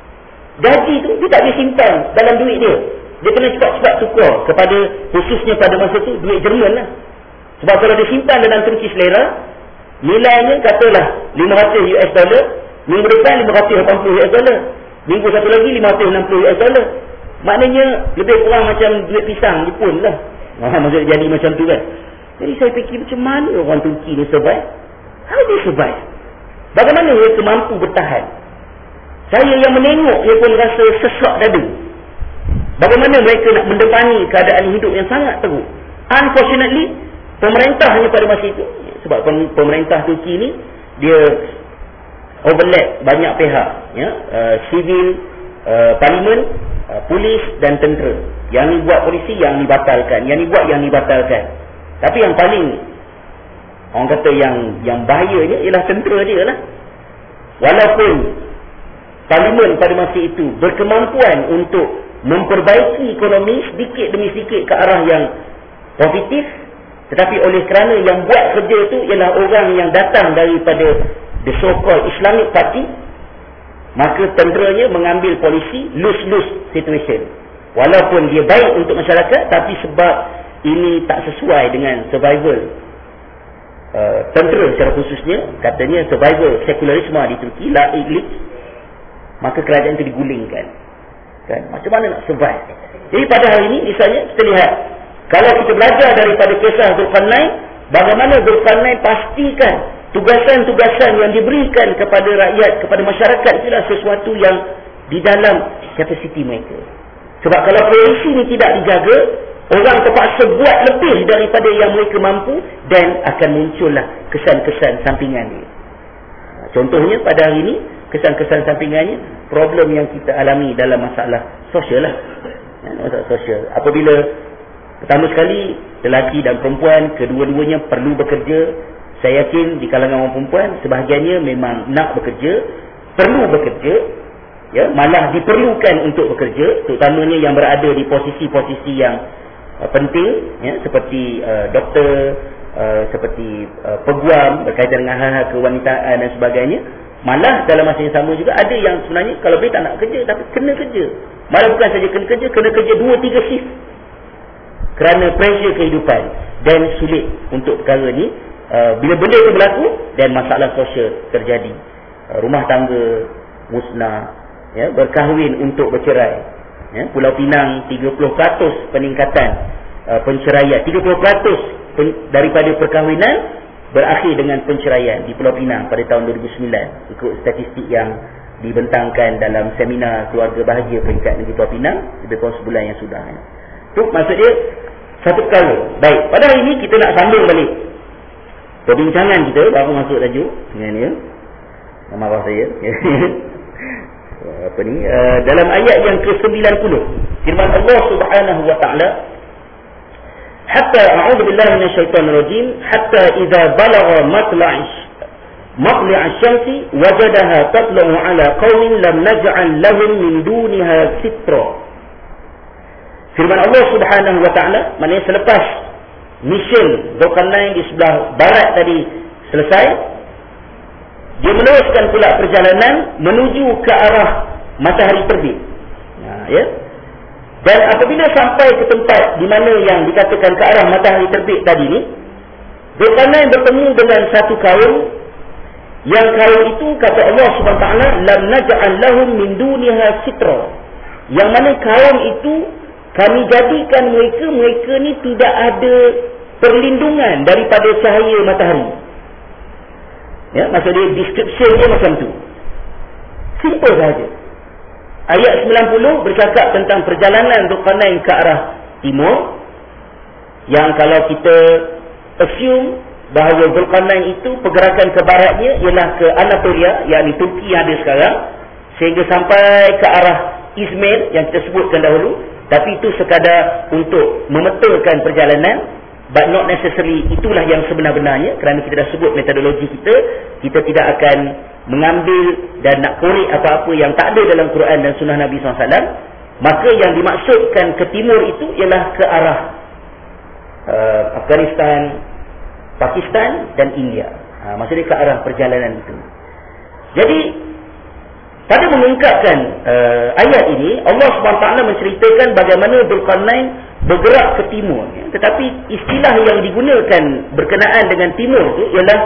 gaji tu dia tak boleh simpan dalam duit dia. Dia kena cepat-cepat tukar kepada, khususnya pada masa tu, duit Jerman lah. Sebab kalau dia simpan dalam Turkish lira, nilainya katalah lima ratus U S dollar, minggu depan lima ratus lapan puluh U S dollar, minggu satu lagi lima ratus enam puluh U S dollar. Maknanya lebih kurang macam duit pisang Jepun lah. Ha, maksudnya jadi macam tu kan. Jadi saya fikir, macam mana orang Turki ni survive? How they survive? Bagaimana mereka mampu bertahan? Saya yang menengok, dia pun rasa sesak dada. Bagaimana mereka nak mendepani keadaan hidup yang sangat teruk. Unfortunately, pemerintah hanya pada masa itu, sebab pemerintah Turki ni dia overlap banyak pihak, ya, uh, civil, uh, parlimen, uh, polis dan tentera. Yang ni buat polisi, yang ni batalkan, yang ni buat, yang ni batalkan. Tapi yang paling, orang kata yang yang bahayanya ialah tentera dia lah. Walaupun parlimen pada masa itu berkemampuan untuk memperbaiki ekonomi sedikit demi sedikit ke arah yang positif, tetapi oleh kerana yang buat kerja itu ialah orang yang datang daripada the so-called Islamic Party, maka tenteranya mengambil polisi lose-lose situation. Walaupun dia baik untuk masyarakat, tapi sebab ini tak sesuai dengan survival uh, tentera secara khususnya, katanya survival sekularisme di Turki, la iglik, maka kerajaan itu digulingkan. Kan? Macam mana nak survive? Jadi pada hari ini misalnya kita lihat, kalau kita belajar daripada kisah Zulkarnain, bagaimana Zulkarnain pastikan tugasan-tugasan yang diberikan kepada rakyat, kepada masyarakat itulah sesuatu yang di dalam kapasiti mereka. Sebab kalau polisi ini tidak dijaga, orang terpaksa buat lebih daripada yang mereka mampu, dan akan muncullah kesan-kesan sampingan dia. Contohnya pada hari ini, kesan-kesan sampingannya, problem yang kita alami dalam masalah sosial lah. Masalah sosial. Apabila, pertama sekali, lelaki dan perempuan, kedua-duanya perlu bekerja. Saya yakin di kalangan orang perempuan, sebahagiannya memang nak bekerja, perlu bekerja, ya, malah diperlukan untuk bekerja, terutamanya yang berada di posisi-posisi yang uh, penting, ya, seperti uh, doktor, uh, seperti uh, peguam berkaitan dengan hal-hal kewanitaan dan sebagainya. Malah dalam masa yang sama juga ada yang sebenarnya kalau boleh tak nak kerja, tapi kena kerja. Malah bukan saja kena kerja, kena kerja dua tiga shift kerana pressure kehidupan, dan sulit untuk perkara ni. Uh, bila benda itu berlaku dan masalah sosial terjadi, uh, rumah tangga musnah, ya, berkahwin untuk bercerai, ya, Pulau Pinang tiga puluh peratus peningkatan uh, penceraian, tiga puluh peratus pen, daripada perkahwinan berakhir dengan penceraian di Pulau Pinang pada tahun dua ribu sembilan, ikut statistik yang dibentangkan dalam seminar keluarga bahagia peringkat negeri Pulau Pinang lebih kurang sebulan yang sudah, ya. Itu maksud dia satu perkara. Baik, pada hari ini kita nak sambung balik perbincangan kita, baru masuk tajuk dengan dia. Marah saya. Apa ni? Uh, dalam ayat yang ke sembilan puluh, firman Allah Subhanahu wa taala, hatta a'udzu billahi minasyaitonir rajim, hatta idza balagha matla'ish matla'ish syamsi wajadaha tatlu'u 'ala qaumin lam naj'al lahum min duniha sitra. Firman Allah Subhanahu wa taala, maknanya selepas mission Zulkarnain di sebelah barat tadi selesai, dia meneruskan pula perjalanan menuju ke arah matahari terbit. Nah, ya. Dan apabila sampai ke tempat di mana yang dikatakan ke arah matahari terbit tadi ni, Zulkarnain bertemu dengan satu kaum, yang kaum itu kata Allah Subhanahu wa taala, lam naj'al lahum min duniha sitra. Yang mana kaum itu kami jadikan mereka, mereka ni tidak ada perlindungan daripada cahaya matahari. Ya, maksudnya description dia macam tu. Simple saja. Ayat sembilan puluh bercakap tentang perjalanan Zulkarnain ke arah timur, yang kalau kita assume bahawa Zulkarnain itu pergerakan ke baratnya ialah ke Anatolia, yakni Turki yang ada sekarang, sehingga sampai ke arah Izmir yang kita sebutkan dahulu. Tapi itu sekadar untuk memetakan perjalanan, but not necessarily itulah yang sebenar-benarnya, kerana kita dah sebut metodologi kita. Kita tidak akan mengambil dan nak korek apa-apa yang tak ada dalam Quran dan Sunnah Nabi sallallahu alaihi wasallam. Maka yang dimaksudkan ke timur itu ialah ke arah uh, Afghanistan, Pakistan dan India. Ha, maksudnya ke arah perjalanan itu. Jadi pada mengungkapkan uh, ayat ini, Allah subhanahu wa taala menceritakan bagaimana Zulkarnain bergerak ke timur, ya. Tetapi istilah yang digunakan berkenaan dengan timur itu ialah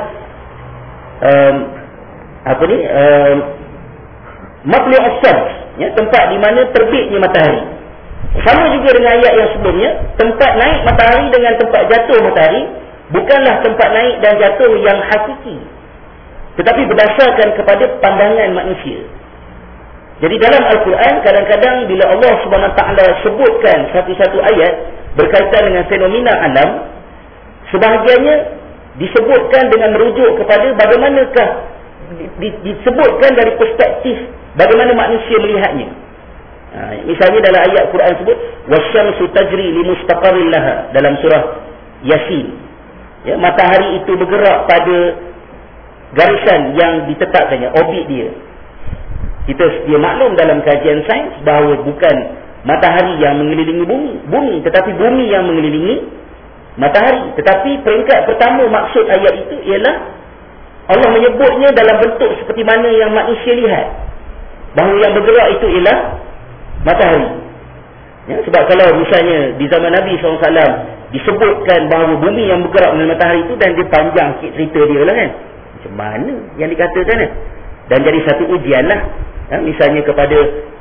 um, apa ni um, matli'us syams, ya, tempat di mana terbitnya matahari. Sama juga dengan ayat yang sebelumnya, tempat naik matahari dengan tempat jatuh matahari bukanlah tempat naik dan jatuh yang hakiki, tetapi berdasarkan kepada pandangan manusia. Jadi dalam Al-Quran, kadang-kadang bila Allah subhanahu wa taala sebutkan satu-satu ayat berkaitan dengan fenomena alam, sebahagiannya disebutkan dengan merujuk kepada bagaimanakah disebutkan dari perspektif bagaimana manusia melihatnya. Ha, misalnya dalam ayat Quran sebut wasyamsu tajri limustaqarrin laha dalam surah Yasin. Ya, matahari itu bergerak pada garisan yang ditetapkannya, orbit dia. Kita sedia maklum dalam kajian sains bahawa bukan matahari yang mengelilingi bumi, bumi tetapi bumi yang mengelilingi matahari. Tetapi peringkat pertama maksud ayat itu ialah Allah menyebutnya dalam bentuk seperti mana yang manusia lihat, bahawa yang bergerak itu ialah matahari. Ya, sebab kalau misalnya di zaman Nabi sallallahu alaihi wasallam disebutkan bahawa bumi yang bergerak dengan matahari itu, dan dia panjang sikit cerita dia lah kan, macam mana yang dikatakan kan? Dan jadi satu ujian lah, ya, misalnya kepada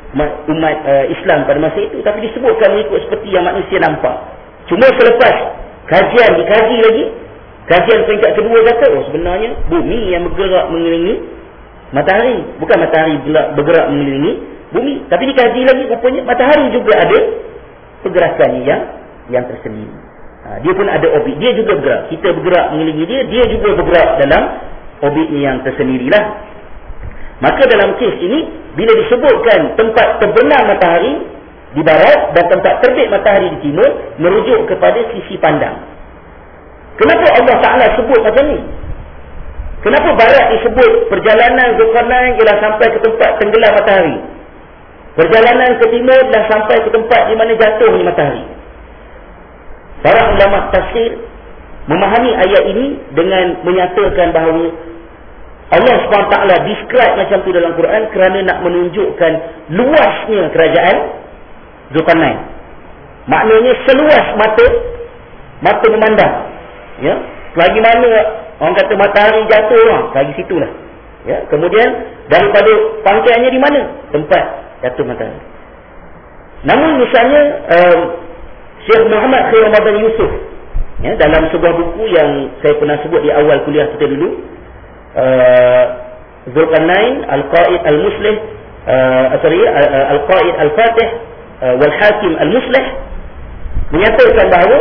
umat uh, Islam pada masa itu, tapi disebutkan mengikut seperti yang manusia nampak. Cuma selepas kajian dikaji lagi, kajian peringkat kedua kata, oh sebenarnya bumi yang bergerak mengelilingi matahari, bukan matahari bergerak mengelilingi bumi. Tapi dikaji lagi, rupanya matahari juga ada pergerakannya yang yang tersendiri. Ha, dia pun ada orbit, dia juga bergerak. Kita bergerak mengelilingi dia, dia juga bergerak dalam orbitnya yang tersendirilah. Maka dalam kes ini, bila disebutkan tempat terbenam matahari di barat dan tempat terbit matahari di timur, merujuk kepada sisi pandang. Kenapa Allah Ta'ala sebut macam ni? Kenapa barat disebut perjalanan Zulkarnain ialah sampai ke tempat tenggelam matahari? Perjalanan ke timur dah sampai ke tempat di mana jatuhnya matahari. Para ulama tafsir memahami ayat ini dengan menyatakan bahawa Allah subhanahu wa taala describe macam tu dalam Quran kerana nak menunjukkan luasnya kerajaan Zulkarnain. Maknanya seluas mata mata memandang. Ya, lagi mana orang kata matahari jatuh lah, lagi situlah. Ya, kemudian daripada pangkaiannya di mana? Tempat jatuh matahari. Namun misalnya um, Syekh Muhammad Khairul Ramadan Yusuf, ya, dalam sebuah buku yang saya pernah sebut di awal kuliah kita dulu, uh, Zulkarnain Al-Qaid Al-Muslih, uh, sorry, uh, Al-Qaid Al-Fatih uh, Wal-Hakim Al-Muslih, menyatakan bahawa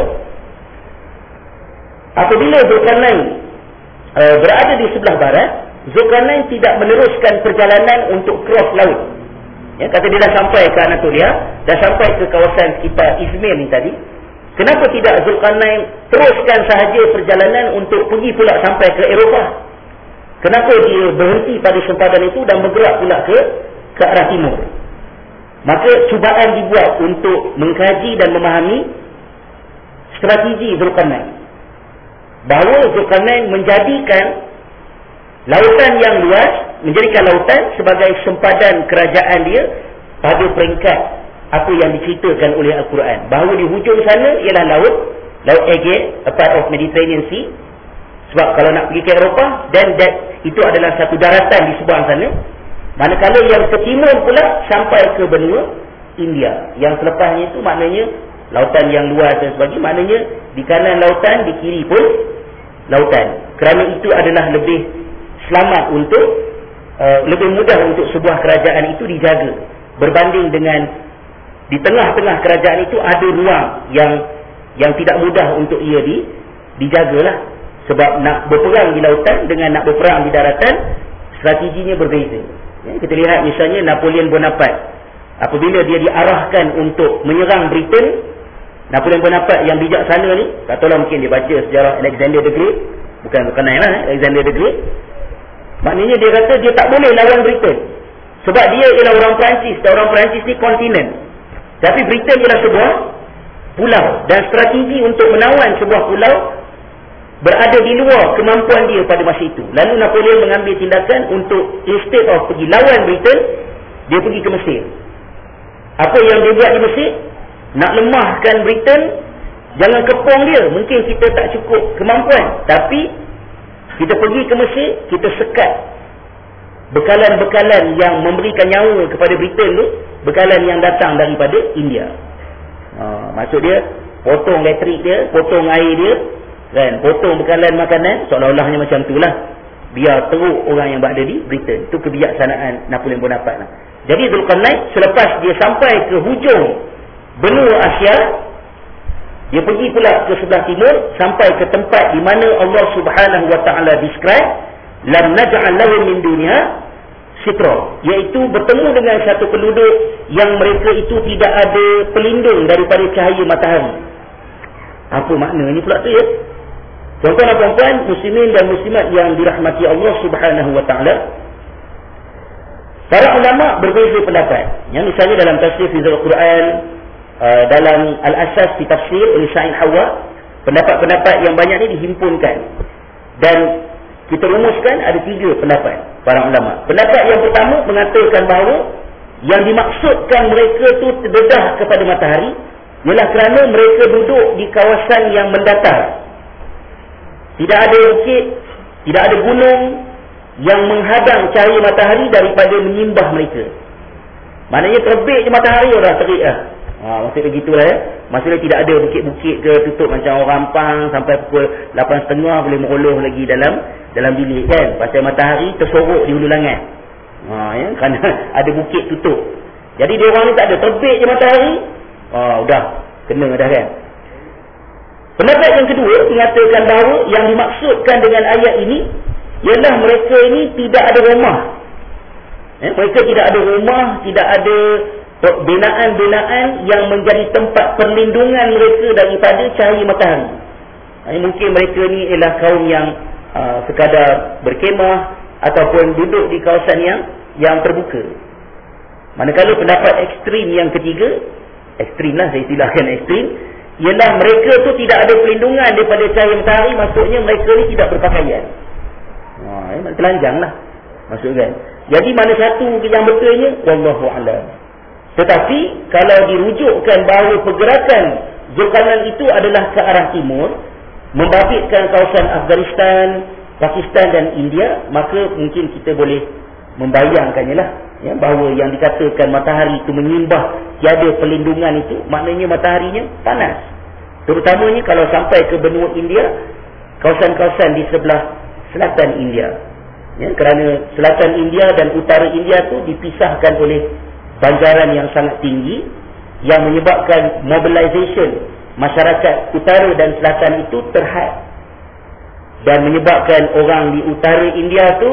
apabila Zulkarnain uh, berada di sebelah barat, Zulkarnain tidak meneruskan perjalanan untuk cross laut. Ya, kata dia dah sampai ke Anatolia, dah sampai ke kawasan sekitar Izmir ni tadi. Kenapa tidak Zulkarnain teruskan sahaja perjalanan untuk pergi pula sampai ke Eropah? Kenapa dia berhenti pada sempadan itu dan bergerak pula ke ke arah timur? Maka cubaan dibuat untuk mengkaji dan memahami strategi Zulkarnain. Bahawa Zulkarnain menjadikan lautan yang luas, menjadikan lautan sebagai sempadan kerajaan dia pada peringkat apa yang diceritakan oleh Al-Quran. Bahawa di hujung sana ialah laut, Laut Aegean, a part of Mediterranean Sea. Sebab kalau nak pergi ke Eropah, dan that, itu adalah satu daratan di seberang sana. Manakala yang ke timur pula sampai ke benua India. Yang selepasnya itu maknanya lautan yang luas dan sebagainya. Maknanya di kanan lautan, di kiri pun lautan. Kerana itu adalah lebih selamat untuk uh, lebih mudah untuk sebuah kerajaan itu dijaga berbanding dengan di tengah-tengah kerajaan itu ada ruang yang yang tidak mudah untuk ia di dijagalah. Sebab nak berperang di lautan dengan nak berperang di daratan, strateginya berbeza. Ya, kita lihat misalnya Napoleon Bonaparte, apabila dia diarahkan untuk menyerang Britain, Napoleon Bonaparte yang bijaksana ni, tak tahulah mungkin dia baca sejarah Alexander the Great, bukan kenal lah Alexander the Great. Maknanya dia kata dia tak boleh lawan Britain. Sebab dia ialah orang Perancis, dan orang Perancis ni kontinen. Tapi Britain ialah sebuah pulau. Dan strategi untuk menawan sebuah pulau berada di luar kemampuan dia pada masa itu. Lalu Napoleon mengambil tindakan untuk instead of pergi lawan Britain, dia pergi ke Mesir. Apa yang dia buat di Mesir? Nak lemahkan Britain, jangan kepung dia. Mungkin kita tak cukup kemampuan, tapi kita pergi ke Mesir, kita sekat bekalan-bekalan yang memberikan nyawa kepada Britain tu, bekalan yang datang daripada India. Ha, maksud dia, potong elektrik dia, potong air dia, kan, potong bekalan makanan, seolah-olahnya macam itulah. Biar teruk orang yang berada di Britain. Itu kebijaksanaan Napoleon Bonaparte lah. Jadi Zulkarnain, selepas dia sampai ke hujung benua Asia, dia pergi pula ke sebelah timur sampai ke tempat di mana Allah Subhanahu wa taala describe lam naj'al lahu min dunya sitra, iaitu bertemu dengan satu penduduk yang mereka itu tidak ada pelindung daripada cahaya matahari. Apa maknanya pula tu ya? Tuan-tuan dan puan-puan, muslimin dan muslimat yang dirahmati Allah Subhanahu wa taala, para ulama berbeza pendapat. Yang misalnya dalam tafsir Fizul Quran, Uh, dalam Al-Asas di tafsir oleh Sa'id Hawa, pendapat-pendapat yang banyak ni dihimpunkan dan kita rumuskan ada tiga pendapat para ulama. Pendapat yang pertama mengatakan bahawa yang dimaksudkan mereka tu terdedah kepada matahari ialah kerana mereka duduk di kawasan yang mendatar. Tidak ada bukit, tidak ada gunung yang menghadang cahaya matahari daripada menyimbah mereka. Maknanya terbit je matahari dah terik lah. Ha, maksudnya begitulah ya. Maksudnya tidak ada bukit-bukit ke tutup macam orang Pang sampai pukul lapan tiga puluh boleh meroloh lagi dalam dalam bilik kan. Pasal matahari tersorok di hulu langit. Ha, ya, kerana ada bukit tutup. Jadi dia orang ni tak ada, terbit je matahari. Ha, udah kena dah kan. Pendapat yang kedua mengatakan bahawa yang dimaksudkan dengan ayat ini ialah mereka ini tidak ada rumah. Eh, mereka tidak ada rumah, tidak ada binaan-binaan yang menjadi tempat perlindungan mereka daripada cahaya matahari. Eh, mungkin mereka ni ialah kaum yang uh, sekadar berkemah ataupun duduk di kawasan yang yang terbuka. Manakala pendapat ekstrim yang ketiga, ekstrim lah saya istilahkan ekstrim, ialah mereka tu tidak ada perlindungan daripada cahaya matahari, maksudnya mereka ni tidak berpakaian. Wah, eh, telanjang lah maksudnya. Jadi mana satu yang betulnya, wallahu a'lam. Tetapi kalau dirujukkan bahawa pergerakan Zulkarnain itu adalah ke arah timur, membabitkan kawasan Afghanistan, Pakistan dan India, maka mungkin kita boleh membayangkannya lah, ya, bahawa yang dikatakan matahari itu menyimbah tiada perlindungan itu, maknanya mataharinya panas. Terutamanya kalau sampai ke benua India, kawasan-kawasan di sebelah selatan India. Ya, kerana selatan India dan utara India tu dipisahkan oleh banjaran yang sangat tinggi yang menyebabkan mobilization masyarakat utara dan selatan itu terhad, dan menyebabkan orang di utara India tu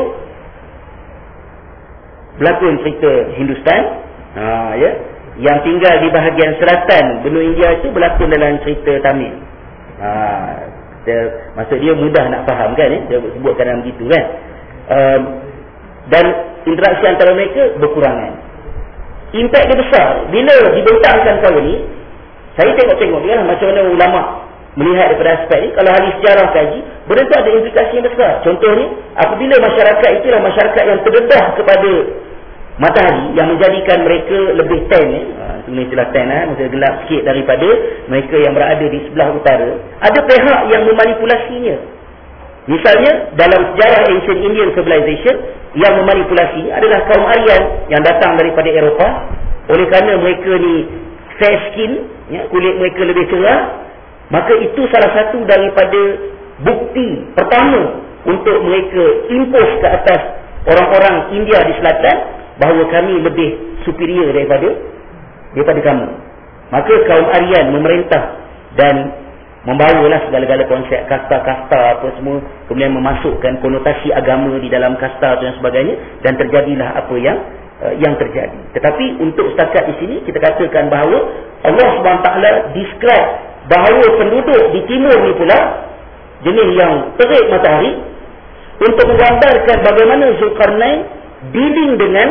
berlakon cerita Hindustan, ha, ya, yang tinggal di bahagian selatan benua India itu berlakon dalam cerita Tamil. Ha, dia, maksud dia mudah nak faham kan, eh? Dia sebutkan dalam begitu kan. Um, dan interaksi antara mereka berkurangan. Impak dia besar. Bila dibentangkan kali ni, saya tengok-tengok dia lah macam mana ulama melihat daripada aspek ni. Kalau ahli sejarah kaji, benda tu ada implikasi yang besar. Contohnya, apabila masyarakat itulah masyarakat yang terdedah kepada matahari, yang menjadikan mereka lebih tan, eh? ha, sebenarnya istilah tan, eh? maksudnya gelap sikit daripada mereka yang berada di sebelah utara. Ada pihak yang memanipulasinya. Misalnya dalam sejarah Ancient Indian Civilization, yang memanipulasi adalah kaum Aryan yang datang daripada Eropah. Oleh kerana mereka ni fair skin, ya, kulit mereka lebih cerah, maka itu salah satu daripada bukti pertama untuk mereka impose ke atas orang-orang India di selatan bahawa kami lebih superior daripada daripada kamu. Maka kaum Aryan memerintah dan membawalah segala-gala konsep kasta-kasta apa semua, kemudian memasukkan konotasi agama di dalam kasta dan sebagainya, dan terjadilah apa yang uh, yang terjadi. Tetapi untuk setakat di sini kita katakan bahawa Allah subhanahu wa taala describe bahawa penduduk di timur ni pula jenis yang terik matahari, untuk menggambarkan bagaimana Zulkarnain dealing dengan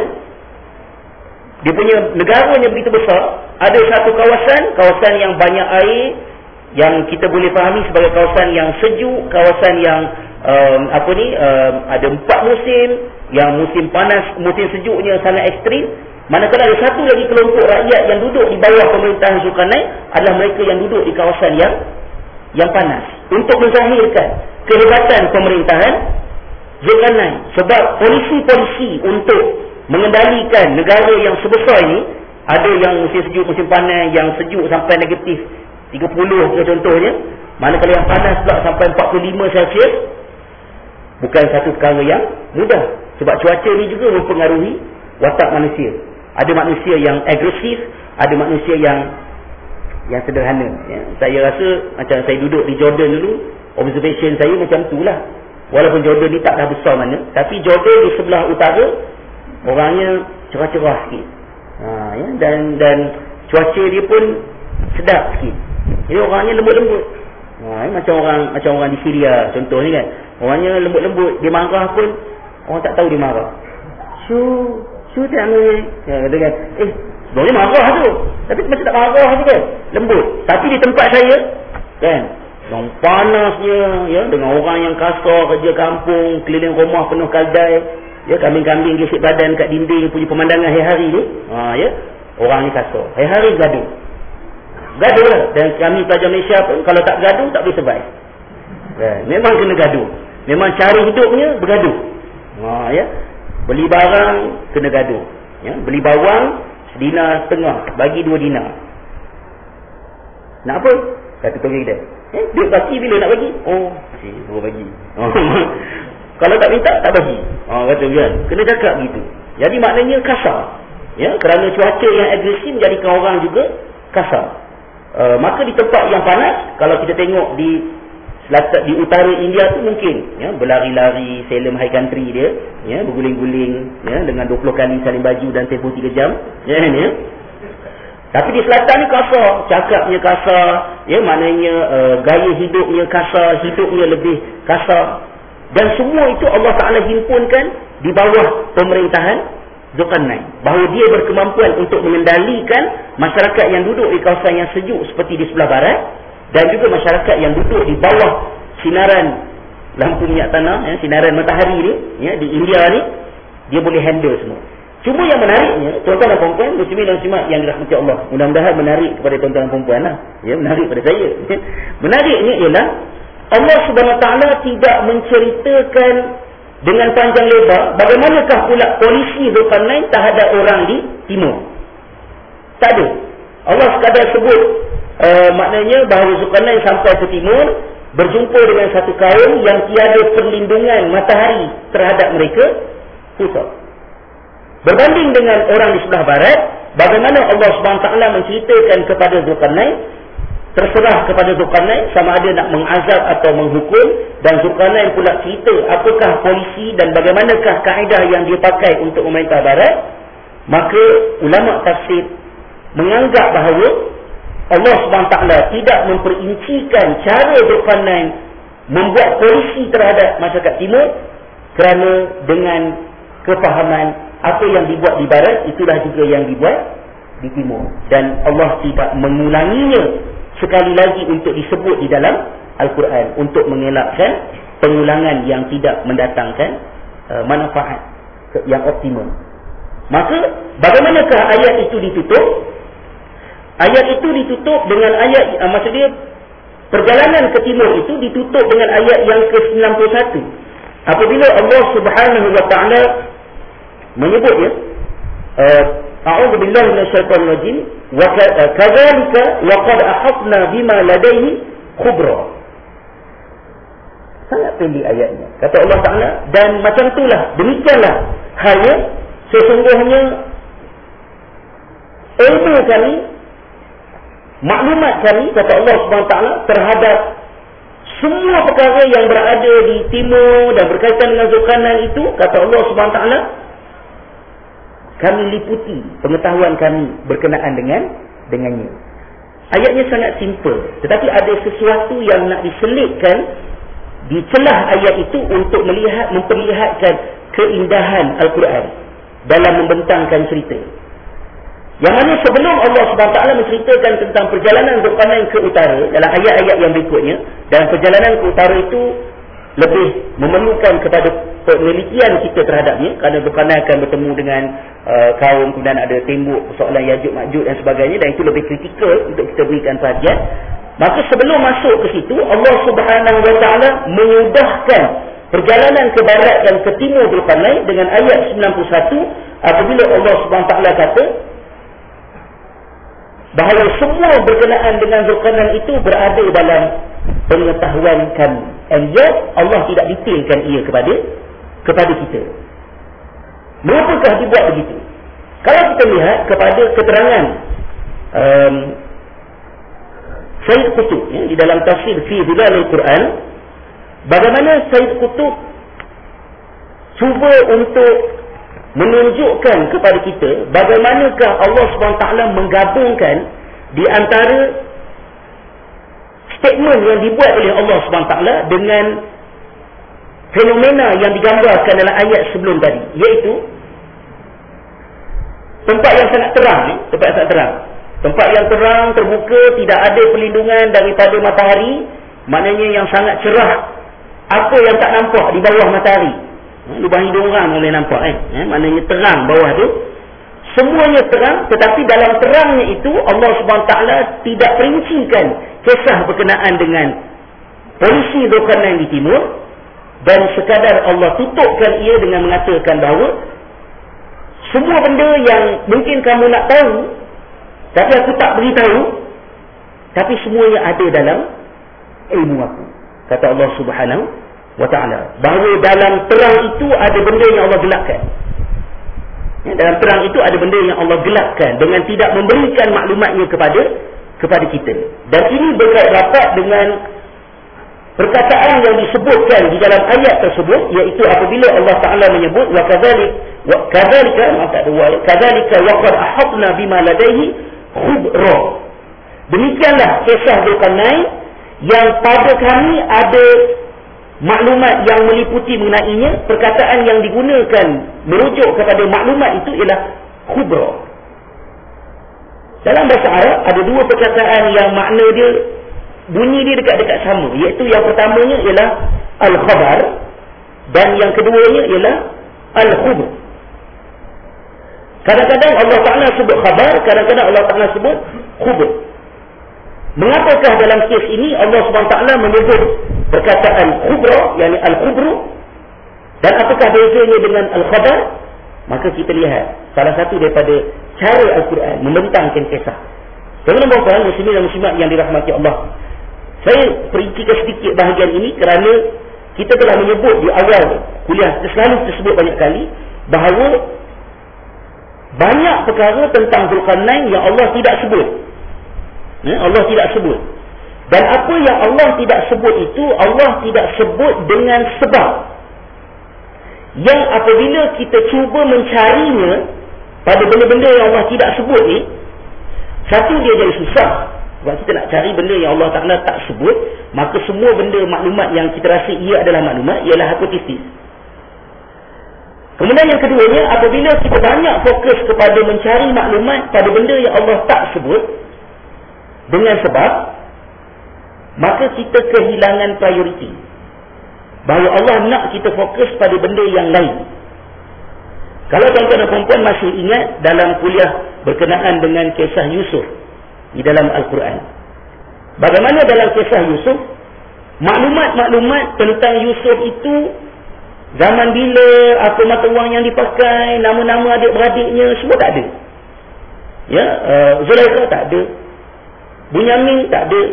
dia punya negaranya begitu besar. Ada satu kawasan, kawasan yang banyak air, yang kita boleh fahami sebagai kawasan yang sejuk, kawasan yang um, apa ni um, ada empat musim, yang musim panas, musim sejuknya sangat ekstrim. Manakala ada satu lagi kelompok rakyat yang duduk di bawah pemerintahan Zulkarnain adalah mereka yang duduk di kawasan yang yang panas, untuk menzahirkan kehebatan pemerintahan Zulkarnain. Sebab polisi-polisi untuk mengendalikan negara yang sebesar ini, ada yang musim sejuk, musim panas, yang sejuk sampai negatif tiga puluh ke contohnya, manakala yang panas pula sampai empat puluh lima Celsius. Bukan satu perkara yang mudah, sebab cuaca ni juga mempengaruhi watak manusia. Ada manusia yang agresif, ada manusia yang yang sederhana, ya. Saya rasa macam saya duduk di Jordan dulu, observation saya macam itulah. Walaupun Jordan ni tak dah besar mana, tapi Jordan di sebelah utara orangnya cerah-cerah sikit, ha, ya? dan dan cuaca dia pun sedap sikit. Jadi orangnya lembut-lembut. Ha, macam orang macam orang di Syria contohnya kan. Orangnya lembut-lembut, dia marah pun orang tak tahu dia marah. Shu, shu tak ni. Ya, kata kan, eh, sebenarnya marah tu. Tapi macam tak marah tu kan. Lembut. Tapi di tempat saya kan, yang panasnya, ya, dengan orang yang kasar, kerja kampung, keliling rumah penuh kaldai, ya, kambing-kambing gesek badan kat dinding, punya pemandangan hari-hari ni. Ha, ya. Orang ni kasar. Hari-hari gaduh. Gaduh lah. Dan kami pelajar Malaysia pun kalau tak gaduh tak boleh survive. Ya, memang kena gaduh. Memang cara hidupnya bergaduh. Ha, ya. Beli barang kena gaduh. Ya, beli bawang Dinar setengah, bagi dua dinar. Nak apa? Kata togen kita. Eh, duit baki bila nak bagi? Oh, si, suruh bagi. Oh. Kalau tak minta, tak bagi. Oh, kata kan. Kena cakap gitu. Jadi maknanya kasar. Ya, kerana cuaca yang agresif menjadikan orang juga kasar. Uh, maka di tempat yang panas, kalau kita tengok di selatan, di utara India tu mungkin, ya, berlari-lari, Salem high country dia, ya, berguling-guling, ya, dengan dua puluh kali saling baju dan tempoh tiga jam, ya, ya. Tapi di selatan ni kasar, cakapnya kasar, ya, maknanya uh, gaya hidupnya kasar, hidupnya lebih kasar. Dan semua itu Allah Ta'ala himpunkan di bawah pemerintahan Zulkarnain. Bahawa dia berkemampuan untuk mengendalikan masyarakat yang duduk di kawasan yang sejuk seperti di sebelah barat, dan juga masyarakat yang duduk di bawah sinaran lampu minyak tanah, ya, sinaran matahari ni, ya, di India ni, dia boleh handle semua. Cuma yang menariknya, tuan-tuan dan perempuan, muslimin dan muslimat yang dirahmati Allah, mudah-mudahan menarik kepada tuan-tuan dan perempuan lah, ya, menarik kepada saya. Menariknya ialah Allah Subhanahu Wa Taala tidak menceritakan dengan panjang lebar bagaimanakah pula polisi Zulkarnain terhadap orang di timur. Tak ada. Allah sekadar sebut uh, maknanya bahawa Zulkarnain sampai ke timur, berjumpa dengan satu kaum yang tiada perlindungan matahari terhadap mereka. Pusat. Berbanding dengan orang di sebelah barat, bagaimana Allah Subhanahu Wa Taala menceritakan kepada Zulkarnain, terserah kepada Zulkarnain sama ada nak mengazab atau menghukum, dan Zulkarnain pula cerita apakah polisi dan bagaimanakah kaedah yang dia pakai untuk memerintah barat. Maka ulama tafsir menganggap bahawa Allah Subhanahu Wa Taala tidak memperincikan cara Zulkarnain membuat polisi terhadap masyarakat timur, kerana dengan kefahaman apa yang dibuat di barat itulah juga yang dibuat di timur, dan Allah tidak mengulanginya sekali lagi untuk disebut di dalam Al-Quran, untuk mengelakkan pengulangan yang tidak mendatangkan uh, manfaat yang optimum. Maka bagaimanakah ayat itu ditutup? Ayat itu ditutup dengan ayat, uh, maksudnya perjalanan ke timur itu ditutup dengan ayat yang ke sembilan puluh satu. Apabila Allah Subhanahu Wa Taala menyebut, ya, uh, a'udzu billahi minasyaitonir rajim, wa kadzalika wa qad ahatna bima ladaihi khubra. Sangat pendek ayatnya. Kata Allah Taala, dan macam itulah, demikianlah halnya sesungguhnya ilmu kami, maklumat kami, kata Allah Subhanahu Wa Taala, terhadap semua perkara yang berada di timur dan berkaitan dengan Zulkarnain itu, kata Allah Subhanahu Wa Taala, kami liputi pengetahuan kami berkenaan dengan dengannya. Ayatnya sangat simple, tetapi ada sesuatu yang nak diselitkan di celah ayat itu untuk melihat, memperlihatkan keindahan Al-Quran dalam membentangkan cerita. Yang mana sebelum Allah subhanahu wa taala menceritakan tentang perjalanan Zulkarnain ke utara dalam ayat-ayat yang berikutnya, dan perjalanan ke utara itu lebih memerlukan kepada penelitian kita terhadapnya, kerana Zulkarnain akan bertemu dengan uh, kaum, kemudian ada tembok persoalan Yajuj Majuj dan sebagainya, dan itu lebih kritikal untuk kita berikan perhatian. Maka sebelum masuk ke situ, Allah Subhanahu wa taala memudahkan perjalanan ke barat dan ke timur Zulkarnain dengan ayat sembilan puluh satu, apabila Allah Subhanahu wa taala kata bahawa semua berkenaan dengan Zulkarnain itu berada dalam pengetahuan kami. And yet Allah tidak detailkan ia kepada kepada kita. Mengapakah dibuat begitu? Kalau kita lihat kepada keterangan um, Sayyid Qutub, ya, di dalam tafsir Fi Dhilal Al-Quran, bagaimana Sayyid Qutub cuba untuk menunjukkan kepada kita bagaimanakah Allah subhanahu wa taala menggabungkan di antara statement yang dibuat oleh Allah subhanahu wa taala dengan fenomena yang digambarkan dalam ayat sebelum tadi, iaitu tempat yang sangat terang, tempat yang sangat terang, tempat yang terang, terbuka, tidak ada perlindungan daripada matahari, maknanya yang sangat cerah, apa yang tak nampak di bawah matahari, lubang hidung orang boleh nampak, eh? eh maknanya terang bawah tu, semuanya terang. Tetapi dalam terangnya itu Allah subhanahu wa taala tidak perincikan kisah berkenaan dengan polisi Zulkarnain di timur, dan sekadar Allah tutupkan ia dengan mengatakan bahawa semua benda yang mungkin kamu nak tahu tapi aku tak beritahu, tapi semuanya ada dalam ilmu aku, kata Allah Subhanahu wa ta'ala. Bahawa dalam terang itu ada benda yang Allah gelapkan. Ya, dalam terang itu ada benda yang Allah gelapkan dengan tidak memberikan maklumatnya kepada kepada kita. Dan ini berkait rapat dengan perkataan yang disebutkan di dalam ayat tersebut, iaitu apabila Allah Ta'ala menyebut wa kadzalik wa kadzalika maka dua kadzalika wa qad ahatna bima ladaihi khubra. Demikianlah kisah Dzulqarnain yang pada kami ada maklumat yang meliputi mengenainya. Perkataan yang digunakan merujuk kepada maklumat itu ialah khubra. Dalam bahasa Arab ada dua perkataan yang makna dia, bunyi dia dekat-dekat sama, iaitu yang pertamanya ialah al-khabar dan yang keduanya ialah al-khubr. Kadang-kadang Allah Ta'ala sebut khabar, kadang-kadang Allah Ta'ala sebut khubr. Mengapakah dalam kes ini Allah Subhanahu Wa Ta'ala menyebut perkataan khubra, yakni al-khubru, dan apakah bezanya dengan al-khabar? Maka kita lihat salah satu daripada cara Al-Quran membentangkan kisah. Jangan lupa muslimin dan muslimat yang dirahmati Allah, saya perincikan sedikit bahagian ini kerana kita telah menyebut di awal kuliah, selalu tersebut banyak kali bahawa banyak perkara tentang Dzulqarnain yang Allah tidak sebut. Ya, Allah tidak sebut. Dan apa yang Allah tidak sebut itu, Allah tidak sebut dengan sebab. Yang apabila kita cuba mencarinya pada benda-benda yang Allah tidak sebut ni, satu dia jadi susah. Sebab kita nak cari benda yang Allah Ta'ala tak sebut, maka semua benda maklumat yang kita rasa ia adalah maklumat ialah hipotesis. Kemudian yang keduanya, apabila kita banyak fokus kepada mencari maklumat pada benda yang Allah tak sebut dengan sebab, maka kita kehilangan prioriti. Bahawa Allah nak kita fokus pada benda yang lain. Kalau tuan-tuan dan puan-puan masih ingat dalam kuliah berkenaan dengan kisah Yusuf di dalam Al-Quran, bagaimana dalam kisah Yusuf, maklumat-maklumat tentang Yusuf itu, zaman bila, apa mata wang yang dipakai, nama-nama adik-beradiknya, semua tak ada. Ya, uh, Zulaikha tak ada, Bunyamin tak ada,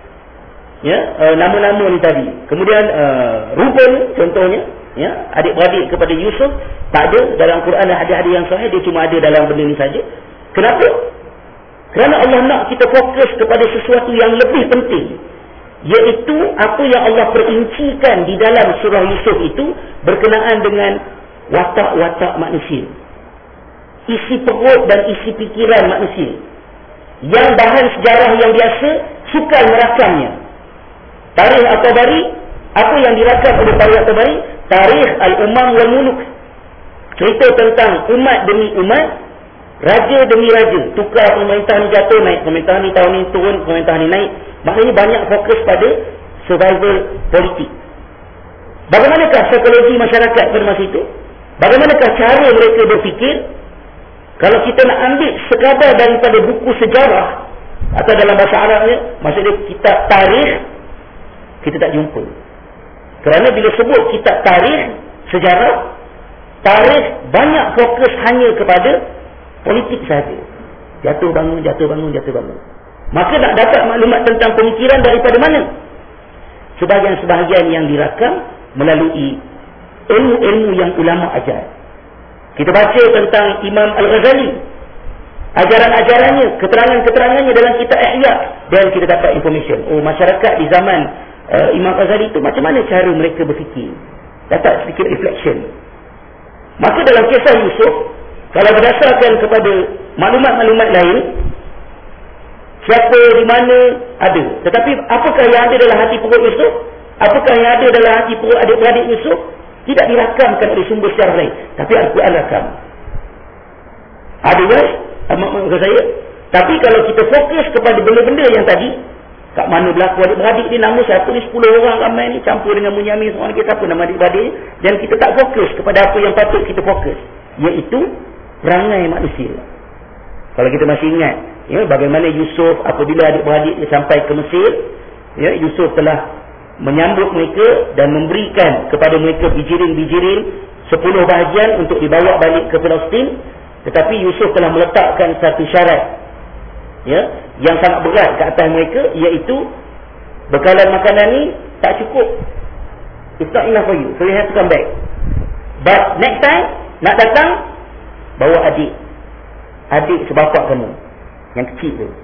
ya, uh, nama-nama ni tadi. Kemudian uh, Ruben contohnya, ya, adik-beradik kepada Yusuf tak ada dalam Quran dan hadis-hadis yang sahih, dia cuma ada dalam benda ni saja. Kenapa? Kerana Allah nak kita fokus kepada sesuatu yang lebih penting, iaitu apa yang Allah perincikan di dalam surah Yusuf itu berkenaan dengan watak-watak manusia, isi perut dan isi fikiran manusia, yang bahan sejarah yang biasa sukar merakamnya. Tarikh At-Tabari, apa yang dirakam oleh Tarikh At-Tabari? Tarikh Al-Umam wal Muluk, cerita tentang umat demi umat, raja demi raja, tukar pemerintah ni jatuh naik, pemerintah ni tahun ni turun, pemerintah ni naik. Maknanya banyak fokus pada survival politik. Bagaimanakah psikologi masyarakat pada masa itu? Bagaimanakah cara mereka berfikir? Kalau kita nak ambil sekadar daripada buku sejarah, atau dalam bahasa Arabnya, maksudnya kitab tarikh, kita tak jumpa. Kerana bila sebut kitab tarikh, sejarah, tarikh banyak fokus hanya kepada politik sahaja. Jatuh bangun, jatuh bangun, jatuh bangun. Maka nak dapat maklumat tentang pemikiran daripada mana? Sebahagian-sebahagian yang dirakam melalui ilmu-ilmu yang ulama ajar. Kita baca tentang Imam Al-Ghazali, ajaran-ajarannya, keterangan-keterangannya dalam kitab Ihya, dan kita dapat information. Oh, masyarakat di zaman uh, Imam Al-Ghazali itu macam mana cara mereka berfikir. Dapat sedikit reflection. Maka dalam kisah Yusuf, kalau berdasarkan kepada maklumat-maklumat lain, siapa di mana ada. Tetapi apakah yang ada dalam hati perut Yusuf? Apakah yang ada dalam hati perut adik-beradik Yusuf? Tidak dirakamkan oleh sumber sejarah lain, tapi Al-Quran rakam. Ada guys, maksud saya. Tapi kalau kita fokus kepada benda-benda yang tadi, kat mana berlaku adik-beradik ni, nama siapa ni, sepuluh orang ramai ni, campur dengan Bunyamin, seorang kita siapa nama adik-beradik, dan kita tak fokus kepada apa yang patut kita fokus, iaitu perangai manusia. Kalau kita masih ingat, ya, bagaimana Yusuf apabila adik-beradik dia sampai ke Mesir, ya, Yusuf telah menyambut mereka dan memberikan kepada mereka bijirin-bijirin sepuluh bahagian untuk dibawa balik ke Palestin. Tetapi Yusuf telah meletakkan satu syarat, ya, yang sangat berat ke atas mereka, iaitu bekalan makanan ni tak cukup. It's not enough for you, so you have to come back. But next time nak datang, bawa adik Adik sebapak kamu yang kecil tu.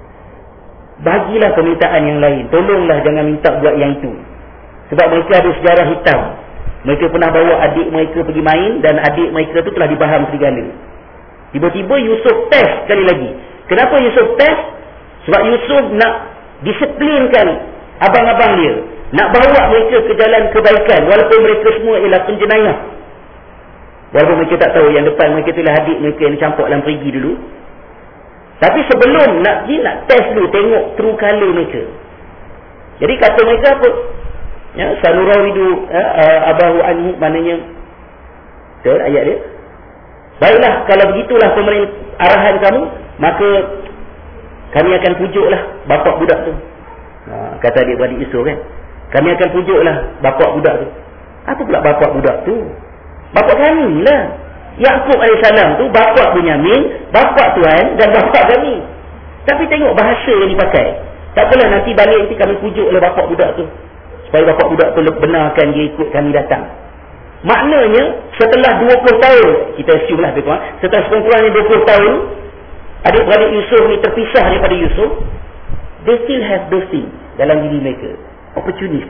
Bagilah permintaan yang lain. Tolonglah jangan minta buat yang itu. Sebab mereka ada sejarah hitam. Mereka pernah bawa adik mereka pergi main, dan adik mereka tu telah dibaham serigala. Tiba-tiba Yusuf test sekali lagi. Kenapa Yusuf test? Sebab Yusuf nak disiplinkan abang-abang dia, nak bawa mereka ke jalan kebaikan, walaupun mereka semua ialah penjenayah. Walaupun mereka tak tahu yang depan mereka itulah adik mereka yang campak dalam perigi dulu. Tapi sebelum nak dia nak test dulu, tengok true color mereka. Jadi kata mereka apa? Ya, sanurawidu uh, abahu anhu, maknanya betul ayat dia. Baiklah, kalau begitulah pemerintah arahan kamu, maka kami akan pujuklah bapak budak tu. Ha, kata adik-beradik Yusuf kan. Kami akan pujuklah bapak budak tu. Apa pula bapak budak tu? Bapak kami lah. Yaqub alaihissalam tu bapak Bunyamin, bapak tuan dan bapak kami. Tapi tengok bahasa yang dipakai. Tak apalah, nanti balik nanti kami pujuk oleh bapak budak tu, supaya bapak budak tu benarkan dia ikut kami datang. Maknanya setelah dua puluh tahun, kita assume lah tuan, setelah sekurang-kurangnya dua puluh tahun adik-beradik Yusuf ni terpisah daripada Yusuf, they still have those things dalam diri mereka. Opportunist.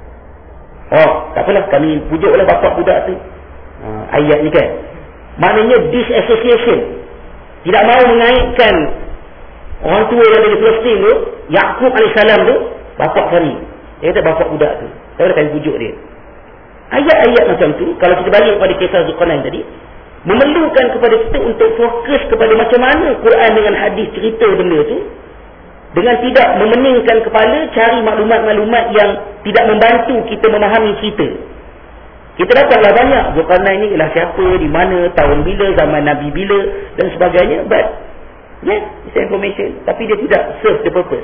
Oh, tak apalah, kami pujuk oleh bapak budak tu. Uh, ayat ni kan, maknanya disassociation, tidak mahu mengaitkan orang tua yang dari Palestin tu, Yaqub alaihissalam tu, bapak kami. Dia kata bapak budak tu, saya kami pujuk dia. Ayat-ayat macam tu, kalau kita balik pada kisah Zulkarnain tadi, memerlukan kepada kita untuk fokus kepada macam mana Quran dengan hadis cerita benda tu, dengan tidak memeningkan kepala cari maklumat-maklumat yang tidak membantu kita memahami cerita. Kita dapatlah banyak Zulkarnain ni ialah siapa, di mana, tahun bila, zaman Nabi bila dan sebagainya, but yes, it's information, tapi dia tidak serve the purpose.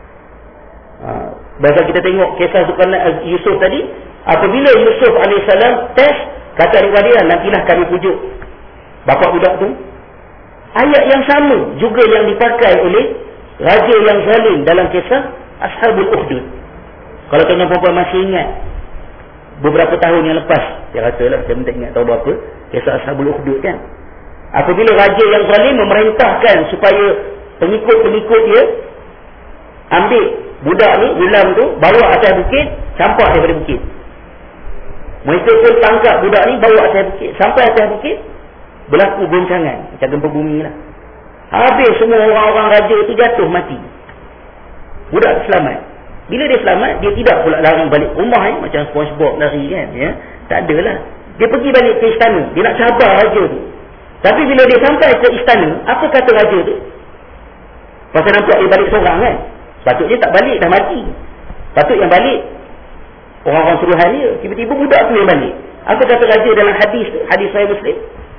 Ha, bahasa kita tengok kisah Zulkarnain Yusuf tadi, apabila Yusuf alaihissalam test, kata dia, nantilah kami pujuk bapak budak tu. Ayat yang sama juga yang dipakai oleh raja yang zalim dalam kisah Ashabul Ukhdud. Kalau tuan-tuan masih ingat, beberapa tahun yang lepas, saya rasa lah, saya tak ingat tahu berapa, kisah Ashabul Ukhdud kan. Apabila raja yang zalim memerintahkan supaya pengikut-pengikut dia ambil budak ni, gulam tu, bawa atas bukit, campak daripada bukit. Mereka pun tangkap budak ni, bawa atas bukit. Sampai atas bukit, berlaku goncangan, macam gempa bumi lah. Habis semua orang-orang raja itu jatuh mati. Budak selamat. Bila dia selamat, dia tidak pula lari balik rumah eh? Macam SpongeBob lari kan, ya? Tak adalah. Dia pergi balik ke istana. Dia nak cabar raja tu. Tapi bila dia sampai ke istana, apa kata raja tu? Pasal nampak dia balik seorang kan. Patutnya tak balik, dah mati. Patut yang balik orang-orang suruhan dia. Tiba-tiba budak tu yang balik. Apa kata raja dalam hadis tu, hadis Sahih Muslim?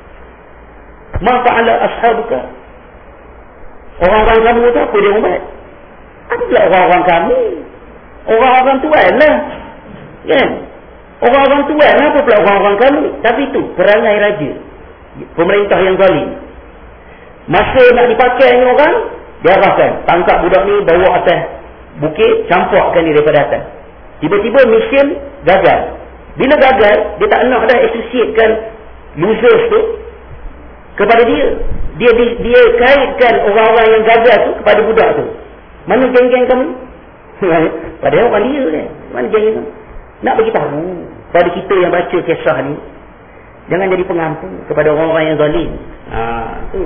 Ma fa'ala ashabuka. Orang-orang kamu tu apa dia buat? Apa pula orang-orang kamu? Orang-orang tuan lah kan? Orang-orang tuan lah, apa pula orang-orang kamu? Tapi itu perangai raja, pemerintah yang zalim. Masa nak dipakai ni orang, dia arahkan, tangkap budak ni, bawa atas bukit, campakkan dia daripada atas. Tiba-tiba mission gagal. Bila gagal, dia tak nak dah associatekan losers tu kepada dia. Dia dia, dia kaitkan orang-orang yang gagal tu kepada budak tu. Mana geng-geng kamu? Padahal orang dia kan. Mana geng-geng kamu? Nak bagi tahu pada kita yang baca kisah ni, jangan jadi pengampu kepada orang-orang yang zalim. Ha, tu.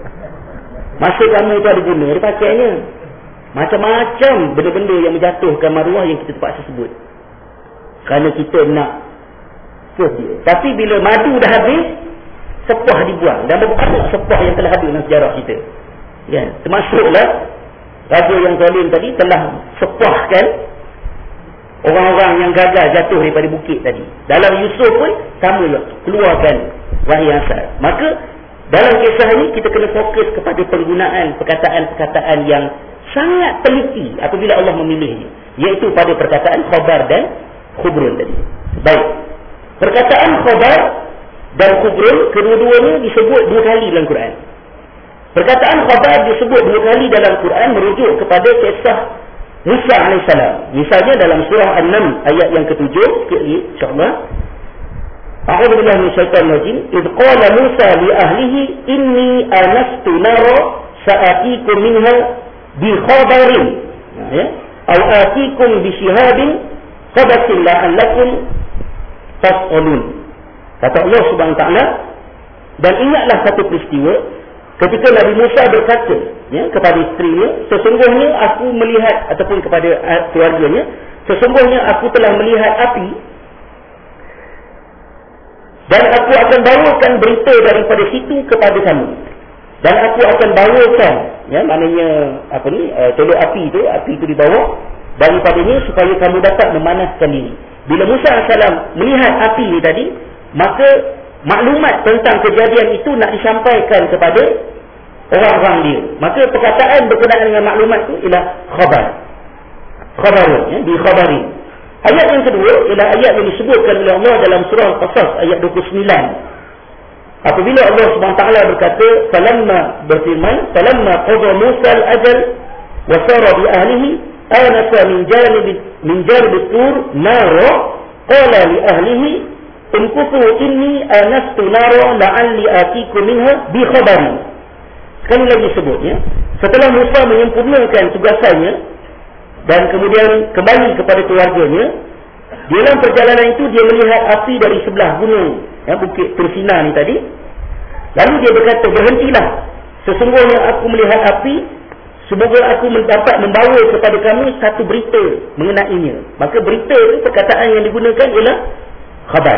Masa kamu tu ada guna, dia pakainya macam-macam benda-benda yang menjatuhkan maruah yang kita terpaksa sebut. Kerana kita nak serve dia. Tapi bila madu dah habis, sepah dibuang. Dan banyak sepah yang telah ada dalam sejarah kita. Ya, termasuklah raja yang zalim tadi telah sepahkan orang-orang yang gagal jatuh daripada bukit tadi. Dalam Yusuf pun sama lah, keluarkan wahai asal. Maka dalam kisah ini kita kena fokus kepada penggunaan perkataan-perkataan yang sangat teliti apabila Allah memilihnya, iaitu pada perkataan khabar dan khubrun tadi. Baik. Perkataan khabar dan kubrun, kedua-duanya disebut dua kali dalam Quran. Perkataan khabar disebut dua kali dalam Quran merujuk kepada kisah Musa alaihissalam. Misalnya dalam surah An-Naml ayat yang ketujuh, sikit lagi insya-Allah. A'udzu billahi minasyaitonir rajim. Idz qala Musa li ahlihi inni anastu nara sa'atikum minha bi khabarin. Ya. Aw atikum bi shihabin qabatin la'allakum tas'alun. Kata Allah Subhanahu wa taala, dan ingatlah satu peristiwa ketika Nabi Musa berkata, ya, kepada isterinya, sesungguhnya aku melihat, ataupun kepada keluarganya, sesungguhnya aku telah melihat api dan aku akan bawakan berita daripada situ kepada kamu, dan aku akan bawakan, ya, maknanya apa ni, uh, telur api itu, api itu dibawa daripadanya supaya kamu dapat memanaskan diri. Bila Musa alaihissalam melihat api ini tadi, maka maklumat tentang kejadian itu nak disampaikan kepada orang-orang dia. Maka perkataan berkenaan dengan maklumat itu ialah khabar. Khabarun, ya, di khabari. Ayat yang kedua ialah ayat yang disebutkan oleh Allah dalam surah Al-Qasas ayat dua puluh sembilan. Apabila Allah Subhanahu wa taala berkata, "Falamma berfirman, falamma qada Musa al-ajal wa sara bi ahlihi anasa min janib min janib tur nara qala li ahlihi umkutu inni anastu nara la'alli atikum minha bi khabari." Sekali lagi sebutnya, setelah Musa menyempurnakan tugasannya dan kemudian kembali kepada keluarganya, di dalam perjalanan itu dia melihat api dari sebelah gunung, ya, bukit Tursina ni tadi. Lalu dia berkata, "Berhentilah, sesungguhnya aku melihat api, semoga aku mendapat membawa kepada kamu satu berita mengenainya." Maka berita itu, perkataan yang digunakan ialah khabar.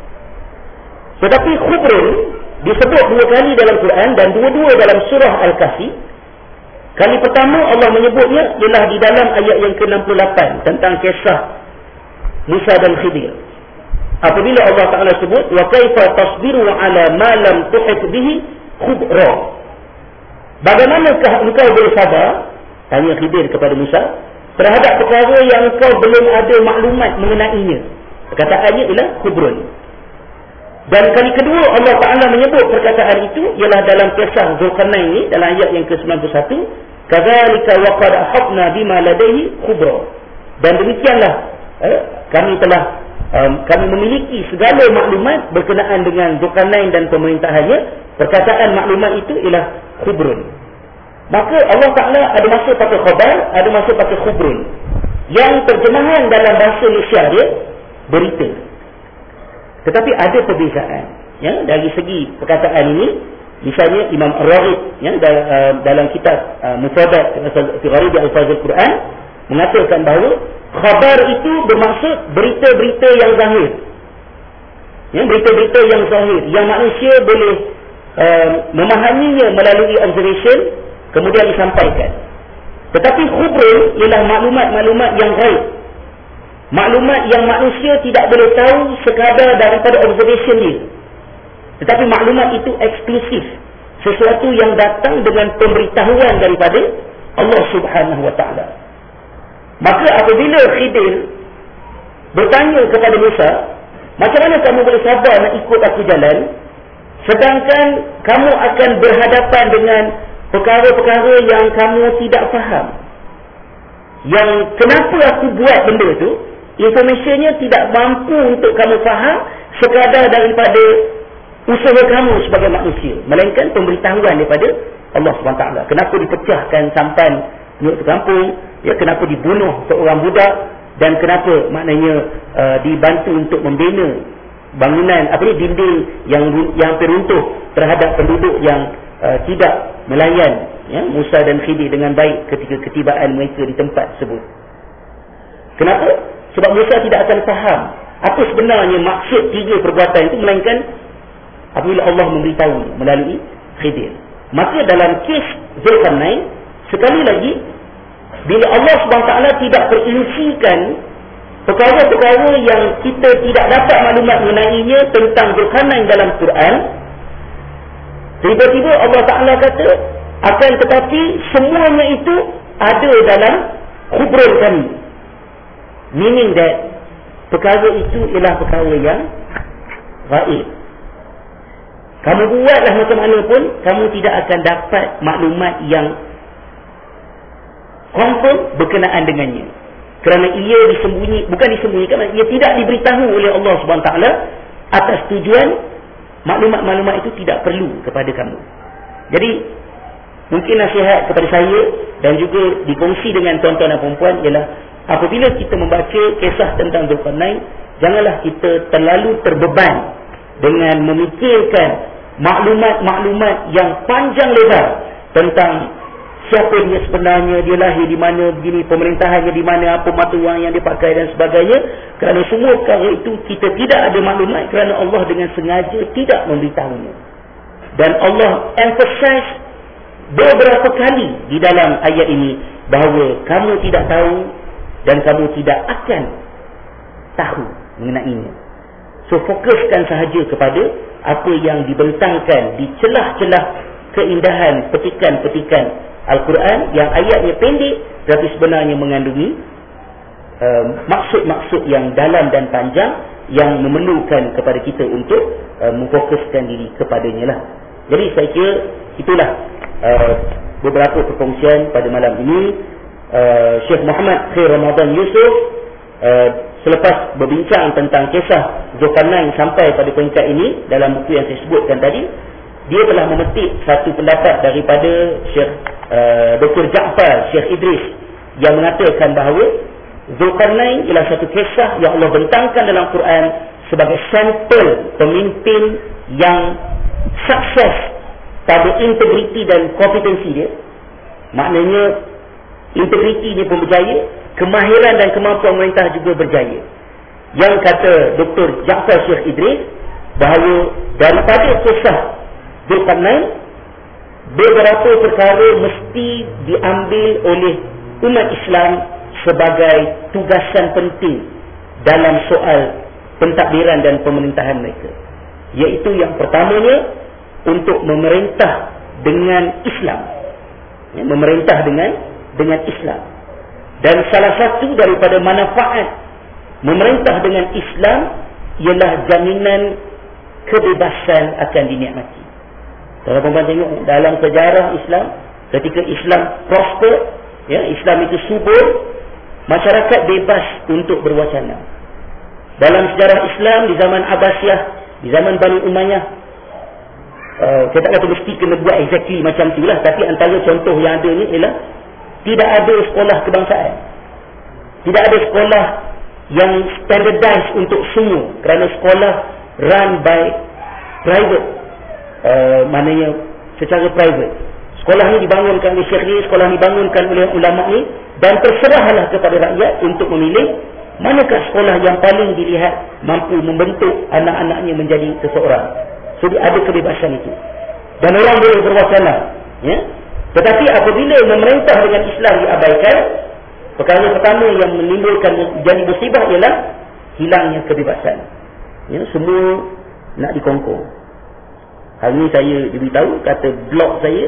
Tetapi khubrun disebut dua kali dalam Quran dan dua-dua dalam surah Al-Kahfi. Kali pertama Allah menyebutnya ialah di dalam ayat yang ke enam puluh lapan tentang kisah Musa dan Khidir. Apabila Allah Ta'ala sebut, "Wa kaifa tasbiru ala ma lam tuhit bihi khubra." Bagaimanakah engkau boleh sabar, tanya Khidir kepada Musa, terhadap perkara yang engkau belum ada maklumat mengenainya. Perkataannya ialah khubrun. Dan kali kedua Allah Ta'ala menyebut perkataan itu ialah dalam kisah Zulkarnain ini, dalam ayat yang ke sembilan puluh satu, "Kadzalika wa qad ahabna bima ladaihi khubra." Dan demikianlah eh, kami telah um, kami memiliki segala maklumat berkenaan dengan Zulkarnain dan pemerintahannya. Perkataan maklumat itu ialah khubrun. Maka Allah Ta'ala ada masa pakai khabar, ada masa pakai khubrun. Yang terjemahan dalam bahasa Malaysia dia berita. Tetapi ada perbezaan, ya, dari segi perkataan ini. Misalnya Imam Ar-Raghib, ya, dalam kitab uh, Mufradat fi Gharib al-Alfaz al-Quran mengatakan bahawa khabar itu bermaksud berita-berita yang zahir, ya, berita-berita yang zahir yang manusia boleh uh, memahaminya melalui observation kemudian disampaikan. Tetapi khubrun ialah maklumat-maklumat yang ghaib, maklumat yang manusia tidak boleh tahu sekadar daripada observation dia. Tetapi maklumat itu eksklusif, sesuatu yang datang dengan pemberitahuan daripada Allah Subhanahu wa taala. Maka apabila Khidir bertanya kepada Musa, "Macam mana kamu boleh sabar nak ikut aku jalan, sedangkan kamu akan berhadapan dengan perkara-perkara yang kamu tidak faham? Yang kenapa aku buat benda tu, informasinya tidak mampu untuk kamu faham sekadar daripada usaha kamu sebagai manusia, melainkan pemberitahuan daripada Allah subhanahu wa taala. Kenapa dipecahkan sampan penduduk kampung, ya, kenapa dibunuh seorang budak, dan kenapa maknanya uh, dibantu untuk membina bangunan apa ni, dinding yang yang hampir runtuh terhadap penduduk yang uh, tidak melayan, ya, Musa dan Khidir dengan baik ketika ketibaan mereka di tempat tersebut. Kenapa? Sebab Musa tidak akan faham apa sebenarnya maksud tiga perbuatan itu, melainkan apabila Allah memberitahu melalui Khidir. Maka dalam kes Zulkarnain, sekali lagi, bila Allah subhanahu wa taala tidak perincikan perkara-perkara yang kita tidak dapat maklumat mengenainya tentang Zulkarnain dalam Quran, tiba-tiba Allah Ta'ala kata, akan tetapi semuanya itu ada dalam khubrul kami. Meaning that perkara itu ialah perkara yang gaib, Kamu buatlah macam mana pun, kamu tidak akan dapat maklumat yang confirm berkenaan dengannya. Kerana ia disembunyi, bukan disembunyikan, ia tidak diberitahu oleh Allah subhanahu wa taala atas tujuan maklumat-maklumat itu tidak perlu kepada kamu. Jadi mungkin nasihat kepada saya dan juga dikongsi dengan tuan-tuan dan puan-puan ialah apabila kita membaca kisah tentang Zulkarnain, janganlah kita terlalu terbeban dengan memikirkan maklumat-maklumat yang panjang lebar tentang siapa dia sebenarnya, dia lahir di mana, begini, pemerintahannya di mana, apa mata wang yang dia pakai dan sebagainya. Kerana semua perkara itu kita tidak ada maklumat kerana Allah dengan sengaja tidak memberitahunya. Dan Allah emphasize beberapa kali di dalam ayat ini bahawa kamu tidak tahu dan kamu tidak akan tahu mengenainya. So fokuskan sahaja kepada apa yang dibentangkan di celah-celah keindahan petikan-petikan Al-Quran yang ayatnya pendek tapi sebenarnya mengandungi uh, maksud-maksud yang dalam dan panjang yang memerlukan kepada kita untuk uh, memfokuskan diri kepadanya lah. Jadi saya kira itulah uh, beberapa perkongsian pada malam ini. uh, Syekh Muhammad Khair Ramadan Yusof uh, selepas berbincang tentang kisah Zulkarnain sampai pada peringkat ini dalam buku yang saya sebutkan tadi, dia telah memetik satu pendapat daripada Syekh uh, Doktor Ja'far Syekh Idris yang mengatakan bahawa Zulkarnain ialah satu kisah yang Allah bentangkan dalam Quran sebagai sampel pemimpin yang sukses pada integriti dan kompetensi dia. Maknanya integriti dia pun berjaya, kemahiran dan kemampuan pemerintah juga berjaya. Yang kata Doktor Ja'far Syekh Idris bahawa daripada kisah Zulkarnain, beberapa perkara mesti diambil oleh umat Islam sebagai tugasan penting dalam soal pentadbiran dan pemerintahan mereka. Iaitu yang pertamanya untuk memerintah dengan Islam. Ya, memerintah dengan dengan Islam. Dan salah satu daripada manfaat memerintah dengan Islam ialah jaminan kebebasan akan dinikmati. Kalau puan tengok dalam sejarah Islam, ketika Islam prosper, ya, Islam itu subur, masyarakat bebas untuk berwacana. Dalam sejarah Islam di zaman Abbasiyah, di zaman Bani Umayyah, uh, saya tak kata mesti kena buat exactly macam itulah, tapi antara contoh yang ada ni ialah tidak ada sekolah kebangsaan. Tidak ada sekolah yang standardized untuk semua, kerana sekolah run by private. Uh, maknanya secara private. Sekolah ni dibangunkan oleh syekh ni, sekolah ni dibangunkan oleh ulama ni, dan terserahlah kepada rakyat untuk memilih manakah sekolah yang paling dilihat mampu membentuk anak-anaknya menjadi seseorang. So ada kebebasan itu. Dan orang boleh berwacana, ya. Tetapi apabila memerintah dengan Islam diabaikan, perkara pertama yang menimbulkan jadi musibah ialah hilangnya kebebasan. Ya, semua nak dikongkong. Hari ini saya diberitahu, kata blok saya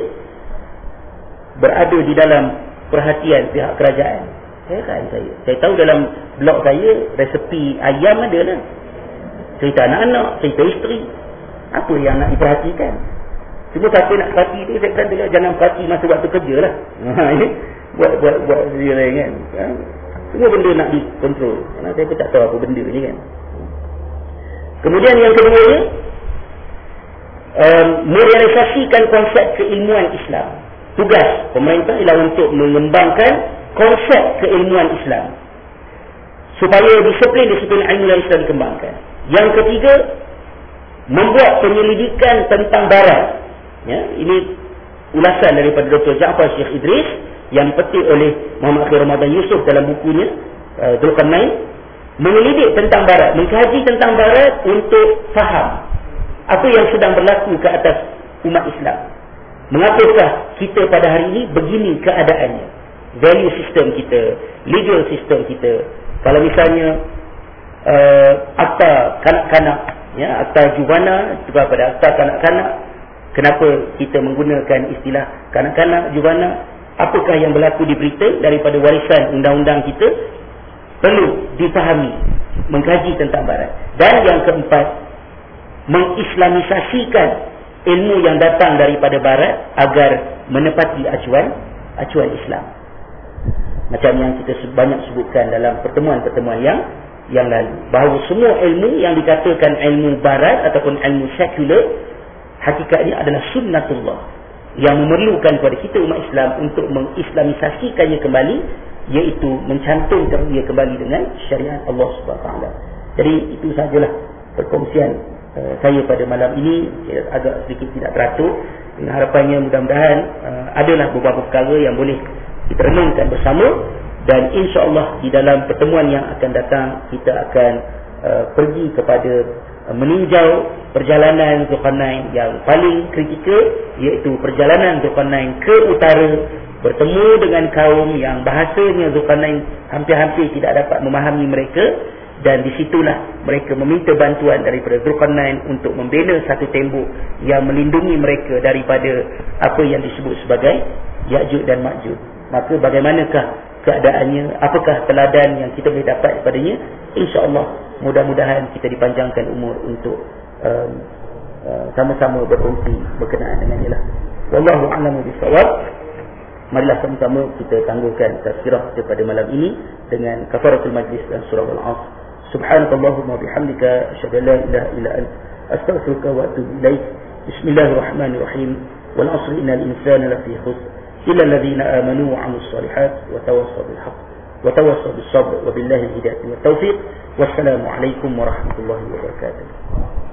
berada di dalam perhatian pihak kerajaan. Heran saya. Saya tahu dalam blok saya resepi ayam ada lah. Cerita anak-anak, cerita isteri. Apa yang nak diperhatikan? Cuma siapa nak perhati tu, saya kata jangan perhati masa waktu kerja lah. buat buat buat dia kan. Semua benda nak dikontrol. Karena saya pun tak tahu apa benda ni kan. Kemudian yang keduanya, um, merealisasikan konsep keilmuan Islam. Tugas pemerintah ialah untuk mengembangkan konsep keilmuan Islam supaya disiplin-disiplin ilmu yang Islam dikembangkan. Yang ketiga, membuat penyelidikan tentang barat. Ya, ini ulasan daripada Doktor Ja'far Syekh Idris yang dipetik oleh Muhammad Khair Ramadan Yusof dalam bukunya uh, Zulkarnain. Menyelidik tentang barat, mengkaji tentang barat untuk faham apa yang sedang berlaku ke atas umat Islam. Mengapakah kita pada hari ini begini keadaannya, value system kita, legal system kita. Kalau misalnya uh, akta kanak-kanak, ya, akta jubana juga pada akta kanak-kanak, kenapa kita menggunakan istilah kanak-kanak jubana? Apakah yang berlaku di Britain daripada warisan undang-undang kita? Perlu dipahami, mengkaji tentang barat. Dan yang keempat, mengislamisasikan ilmu yang datang daripada barat agar menepati acuan acuan Islam. Macam yang kita banyak sebutkan dalam pertemuan-pertemuan yang yang lalu, bahawa semua ilmu yang dikatakan ilmu barat ataupun ilmu sekular, hakikatnya adalah sunnatullah yang memerlukan kepada kita umat Islam untuk mengislamisasikannya kembali, iaitu mencantumkan dia kembali dengan syariat Allah Subhanahu Wa Taala. Jadi itu sahajalah perkongsian uh, saya pada malam ini, agak sedikit tidak teratur. Dengan harapannya mudah-mudahan uh, adalah beberapa perkara yang boleh kita renungkan bersama, dan insya-Allah di dalam pertemuan yang akan datang kita akan uh, pergi kepada uh, meninjau perjalanan Zulkarnain yang paling kritikal, iaitu perjalanan Zulkarnain ke utara, bertemu dengan kaum yang bahasanya Zulkarnain hampir-hampir tidak dapat memahami mereka, dan disitulah mereka meminta bantuan daripada Zulkarnain untuk membina satu tembok yang melindungi mereka daripada apa yang disebut sebagai Ya'juj dan Ma'juj. Maka bagaimanakah keadaannya, apakah teladan yang kita boleh dapat daripadanya? InsyaAllah mudah-mudahan kita dipanjangkan umur untuk um, uh, sama-sama berfungsi berkenaan dengannya lah. Wallahu a'lamu bissawab. Marilah sama-sama kita tangguhkan tazkirah kita pada malam ini dengan kafaratul majlis dan surah Al-Asr. Subhanakallahumma bihamdika asyhadu an la ilaha illa anta astaghfiruka wa atubu ilaik. Bismillahirrahmanirrahim. Wal 'asri innal insana lafi khusr illa alladhina amanu wa 'amilus solihat wa tawassaw bil haqq wa tawassaw bis sabr wa billahi al-hidayah wat tawfiq. Wassalamu alaikum warahmatullahi wabarakatuh.